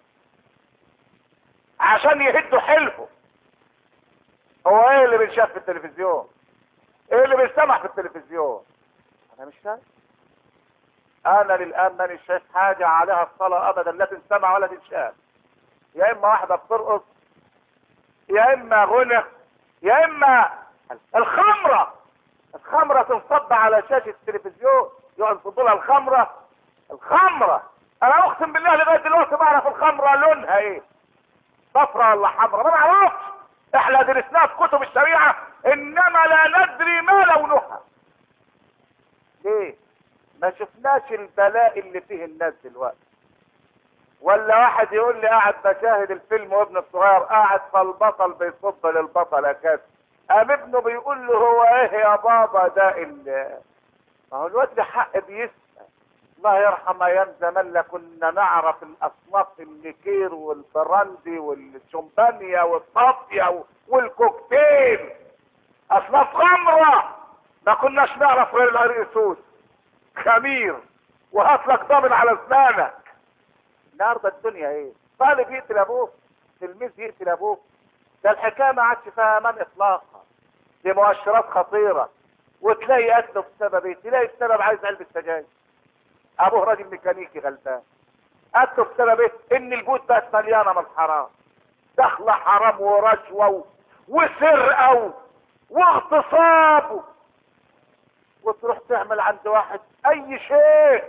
عشان يهدوا حلفه. هو ايه اللي بنشاف في التلفزيون؟ ايه اللي بنسمع في التلفزيون؟ انا مش شايف. انا للان ماني شايف حاجة عليها الصلاة ابدا، لا تنسمع ولا تنشاف. يا اما واحدة بترقص، يا اما غنى، يا اما الخمرة. الخمرة تنصب على شاشة التلفزيون، يقعد يصبوا لها الخمرة. الخمرة انا اقسم بالله لغاية دلوقتي بعرف الخمرة لونها ايه، صفرة ولا حمرا، ما نعرفش. احنا درسناها في كتب الشريعة انما لا ندري ما لونها. ليه؟ ما شفناش البلاء اللي فيه الناس دلوقتي. ولا واحد يقول لي قاعد بشاهد الفيلم وابن الصغير قاعد فالبطل بيصب للبطل كاس، قام ابنه بيقول له هو ايه يا بابا ده ما هو الواد ده حق بيسأل. الله يرحم ايام زمان كنا نعرف الاصناف، النكير والبراندي والشمبانيا والطافية والكوكتيل، اصناف خمرة ما كناش نعرف غير العريسوس خمير وهات لك ضامن على اسنانك. النهارده الدنيا ايه؟ طالب يقتل ابوه، تلميذ يقتل ابوه. ده الحكايه ما عادش فيها امان اطلاقا، دي مؤشرات خطيره. وتلاقي قتله بسبب ايه؟ تلاقي بسبب عايز علبه سجاير. ابوه راجل ميكانيكي غلبان، قتله بسبب ايه؟ ان البيوت بقت مليانه من الحرام، دخله حرام ورشوه وسرقه واغتصاب. وتروح تعمل عند واحد اي شيء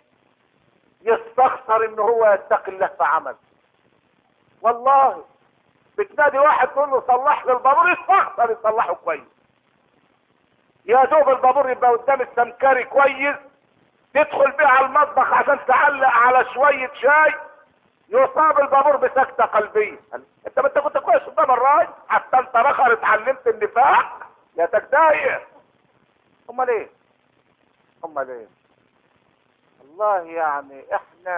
يستخسر ان هو يتقي الله في عمل. والله بتنادي واحد تقول له صلح لي البابور، يستخسر يصلحه كويس. يا دوب البابور يبقى قدام السمكري كويس، تدخل بيه على المطبخ عشان تعلق على شويه شاي، يصاب البابور بسكته قلبيه. انت ما انت كنت كويس قدام الراجل، حتى انت رخر اتعلمت النفاق يا تكداير. امال ايه؟ امال ايه؟ والله يعني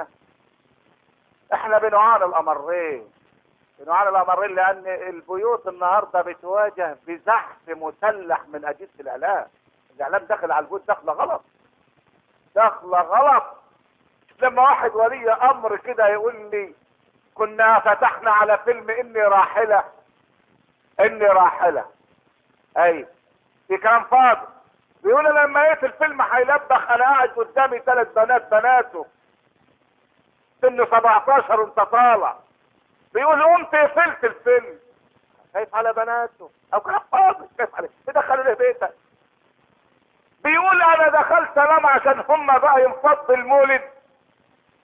احنا بنعاني الامرين، بنعاني الامرين، لان البيوت النهارده بتواجه بزحف مسلح من اجهزه الاعلام. الاعلام داخل على البيوت داخله غلط، داخله غلط. لما واحد ولي امر كده يقول لي كنا فتحنا على فيلم اني راحله، اني راحله، اي في كلام فاضي. بيقول لما ايه في الفيلم هيلبخ انا قاعد قدامي 3 بنات بناته سن 17 وانت طالع. بيقول قمت قفلت الفيلم. خايف على بناته او كلام فاضي، خايف عليه تدخلوا له بيتك. بيقول انا دخلت انام عشان هم بقى ينفض المولد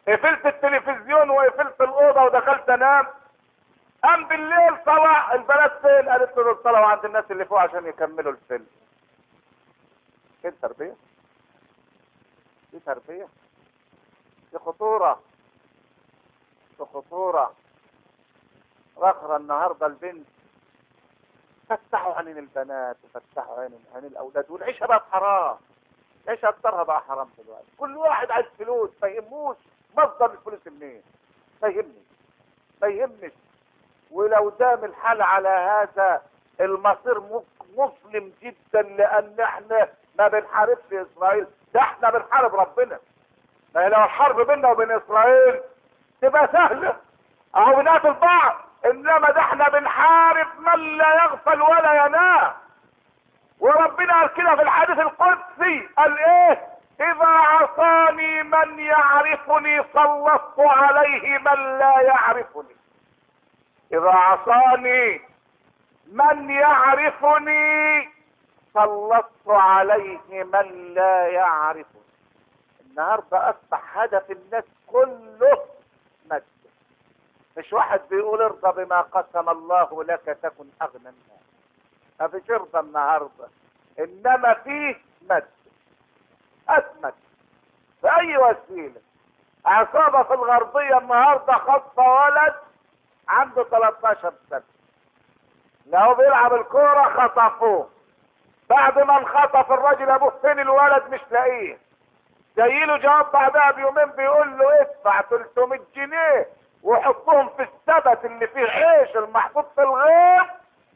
قفلت التلفزيون وقفلت الاوضه ودخلت انام. قام بالليل طلع البنات فين؟ قالت له دول طلعوا عند الناس اللي فوق عشان يكملوا الفيلم. ايه التربيه؟ دي تربيه؟ دي خطوره، دي خطوره. رخرة النهارده البنت فتحوا عين البنات وفتحوا عين الاولاد، والعيشه بقت حرام. العيشه اكترها بقى حرام دلوقتي. كل واحد عايز فلوس، ما يهموش مصدر الفلوس منين. ما يهمني، ما يهمش. ولو دام الحال على هذا المصير مظلم جدا، لان احنا ما بنحاربش اسرائيل، ده احنا بنحارب ربنا. ما هي لو الحرب بيننا وبين اسرائيل تبقى سهله، اهو بنقتل بعض، انما ده احنا بنحارب من لا يغفل ولا ينام. وربنا قال كده في الحديث القدسي، قال ايه؟ اذا عصاني من يعرفني سلطت عليه من لا يعرفني. اذا عصاني من يعرفني سلطت عليه من لا يعرفني. النهارده اصبح هدف الناس كله مجد. مش واحد بيقول ارضى بما قسم الله لك تكن اغنى الناس. ما فيش ارضى النهارده، انما فيه مجد. اسمك باي وسيله. عصابه في الغربيه النهارده خطفه ولد عنده 13 سنه، لو بيلعب الكوره خطفوه. بعد ما انخطف الراجل ابوه فين الولد مش لاقيه. جاي له جواب بعدها بيومين بيقول له ادفع 300 جنيه وحطهم في السبت اللي فيه عيش المحطوط في الغيط،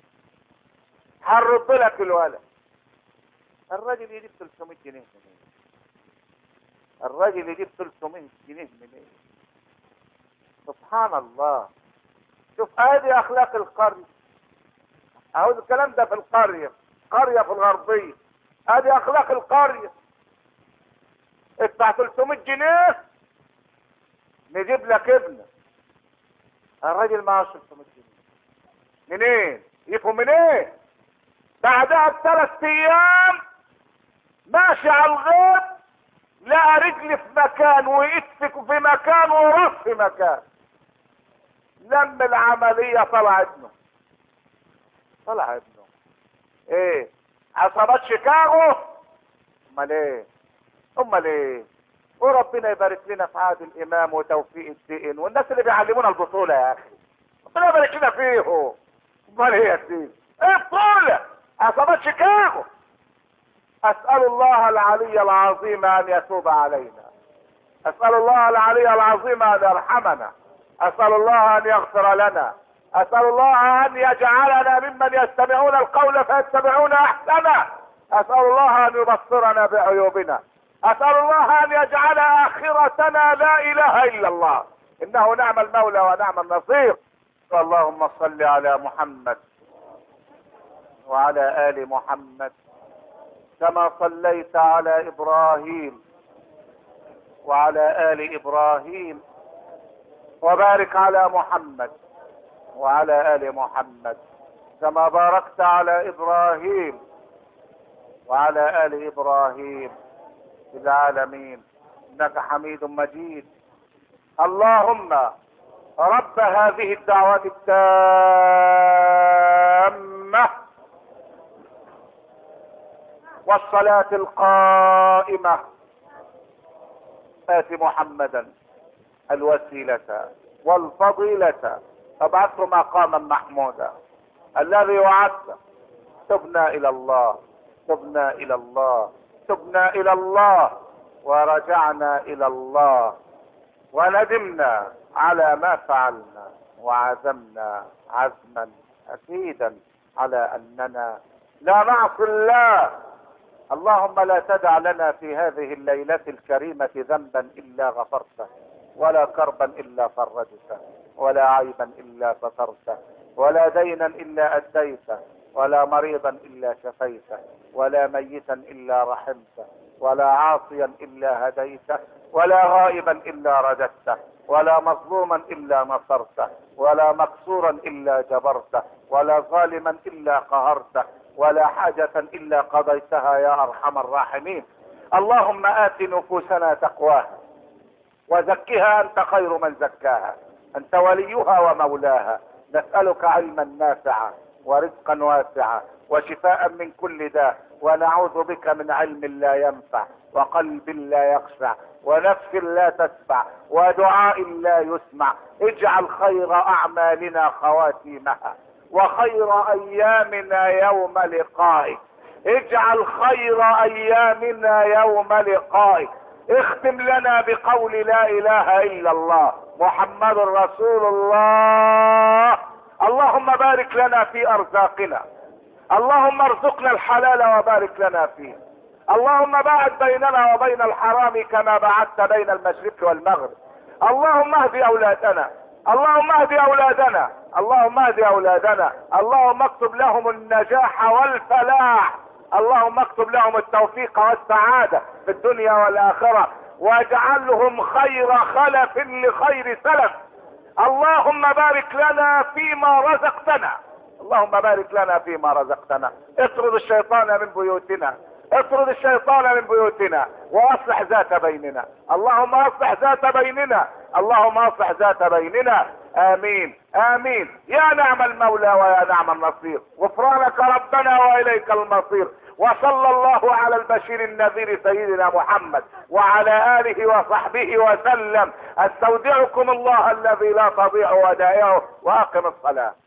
هنرد لك الولد. الراجل يجيب 300 جنيه منين؟ الراجل يجيب 300 جنيه منين؟ سبحان الله. شوف ادي اخلاق القرية. اهو الكلام ده في القرية، قرية في الغربية. ادي اخلاق القرية. ادفع 300 جنيه نجيب لك ابنك. الراجل معاه 300 جنيه منين؟ يفهم منين؟ بعدها ب3 ايام ماشي على الغيط، لقى رجل في مكان وإيد في مكان وراس في مكان. لم العملية طلع ابنه. طلع ابنه. ايه؟ عصابات شيكاغو؟ امال ايه؟ امال ايه؟ وربنا يبارك لنا في عادل امام وتوفيق الدين والناس اللي بيعلمونا البطولة يا اخي. ربنا يبارك لنا فيهم. امال ايه يا سيدي؟ ايه بطولة؟ عصابات شيكاغو. اسأل الله العلي العظيم ان يتوب علينا. اسأل الله العلي العظيم ان يرحمنا. اسأل الله ان يغفر لنا. اسأل الله ان يجعلنا ممن يستمعون القول فيتبعون احسنه. اسأل الله ان يبصرنا بعيوبنا. اسأل الله ان يجعل اخرتنا لا اله الا الله، انه نعم المولى ونعم النصير. اللهم صل على محمد وعلى ال محمد كما صليت على ابراهيم وعلى ال ابراهيم، وبارك على محمد وعلى ال محمد كما باركت على ابراهيم وعلى ال ابراهيم في العالمين انك حميد مجيد. اللهم رب هذه الدعوة التامة والصلاة القائمة آت محمدا الوسيلة والفضيلة فابعثه مقاما محمودا الذي وعدته. تبنا الى الله، تبنا الى الله، تبنا الى الله، ورجعنا الى الله، وندمنا على ما فعلنا، وعزمنا عزما اكيدا على اننا لا نعصي الله. اللهم لا تدع لنا في هذه الليلة الكريمة ذنبا الا غفرته، ولا كربا الا فرجته، ولا عيبا الا سترته، ولا دينا الا اديته، ولا مريضا الا شفيته، ولا ميتا الا رحمته، ولا عاصيا الا هديته، ولا غائبا الا رددته، ولا مظلوما الا نصرته، ولا مكسورا الا جبرته، ولا ظالما الا قهرته، ولا حاجة الا قضيتها يا ارحم الراحمين. اللهم آت نفوسنا تقواها وزكها أنت خير من زكاها، أنت وليها ومولاها. نسألك علما نافعا ورزقا واسعا وشفاء من كل داء، ونعوذ بك من علم لا ينفع وقلب لا يخشع ونفس لا تشبع ودعاء لا يسمع. اجعل خير أعمالنا خواتيمها وخير أيامنا يوم لقائك. اجعل خير أيامنا يوم لقائك. اختم لنا بقول لا إله إلا الله محمد رسول الله. اللهم بارك لنا في أرزاقنا، اللهم ارزقنا الحلال وبارك لنا فيه. اللهم باعد بيننا وبين الحرام كما بعدت بين المشرق والمغرب. اللهم اهد أولادنا، اللهم اهد أولادنا، اللهم اهد أولادنا. اللهم اكتب لهم النجاح والفلاح، اللهم اكتب لهم التوفيق والسعادة في الدنيا والآخرة، واجعلهم خير خلف لخير سلف. اللهم بارك لنا فيما رزقتنا، اللهم بارك لنا فيما رزقتنا. اطرد الشيطان من بيوتنا، اطرد الشيطان من بيوتنا واصلح ذات بيننا. اللهم اصلح ذات بيننا، اللهم اصلح ذات بيننا. امين امين. يا نعم المولى ويا نعم النصير. غفرانك ربنا واليك المصير. وصلى الله على البشير النذير سيدنا محمد وعلى آله وصحبه وسلم. استودعكم الله الذي لا تضيع ودائعه، واقم الصلاة.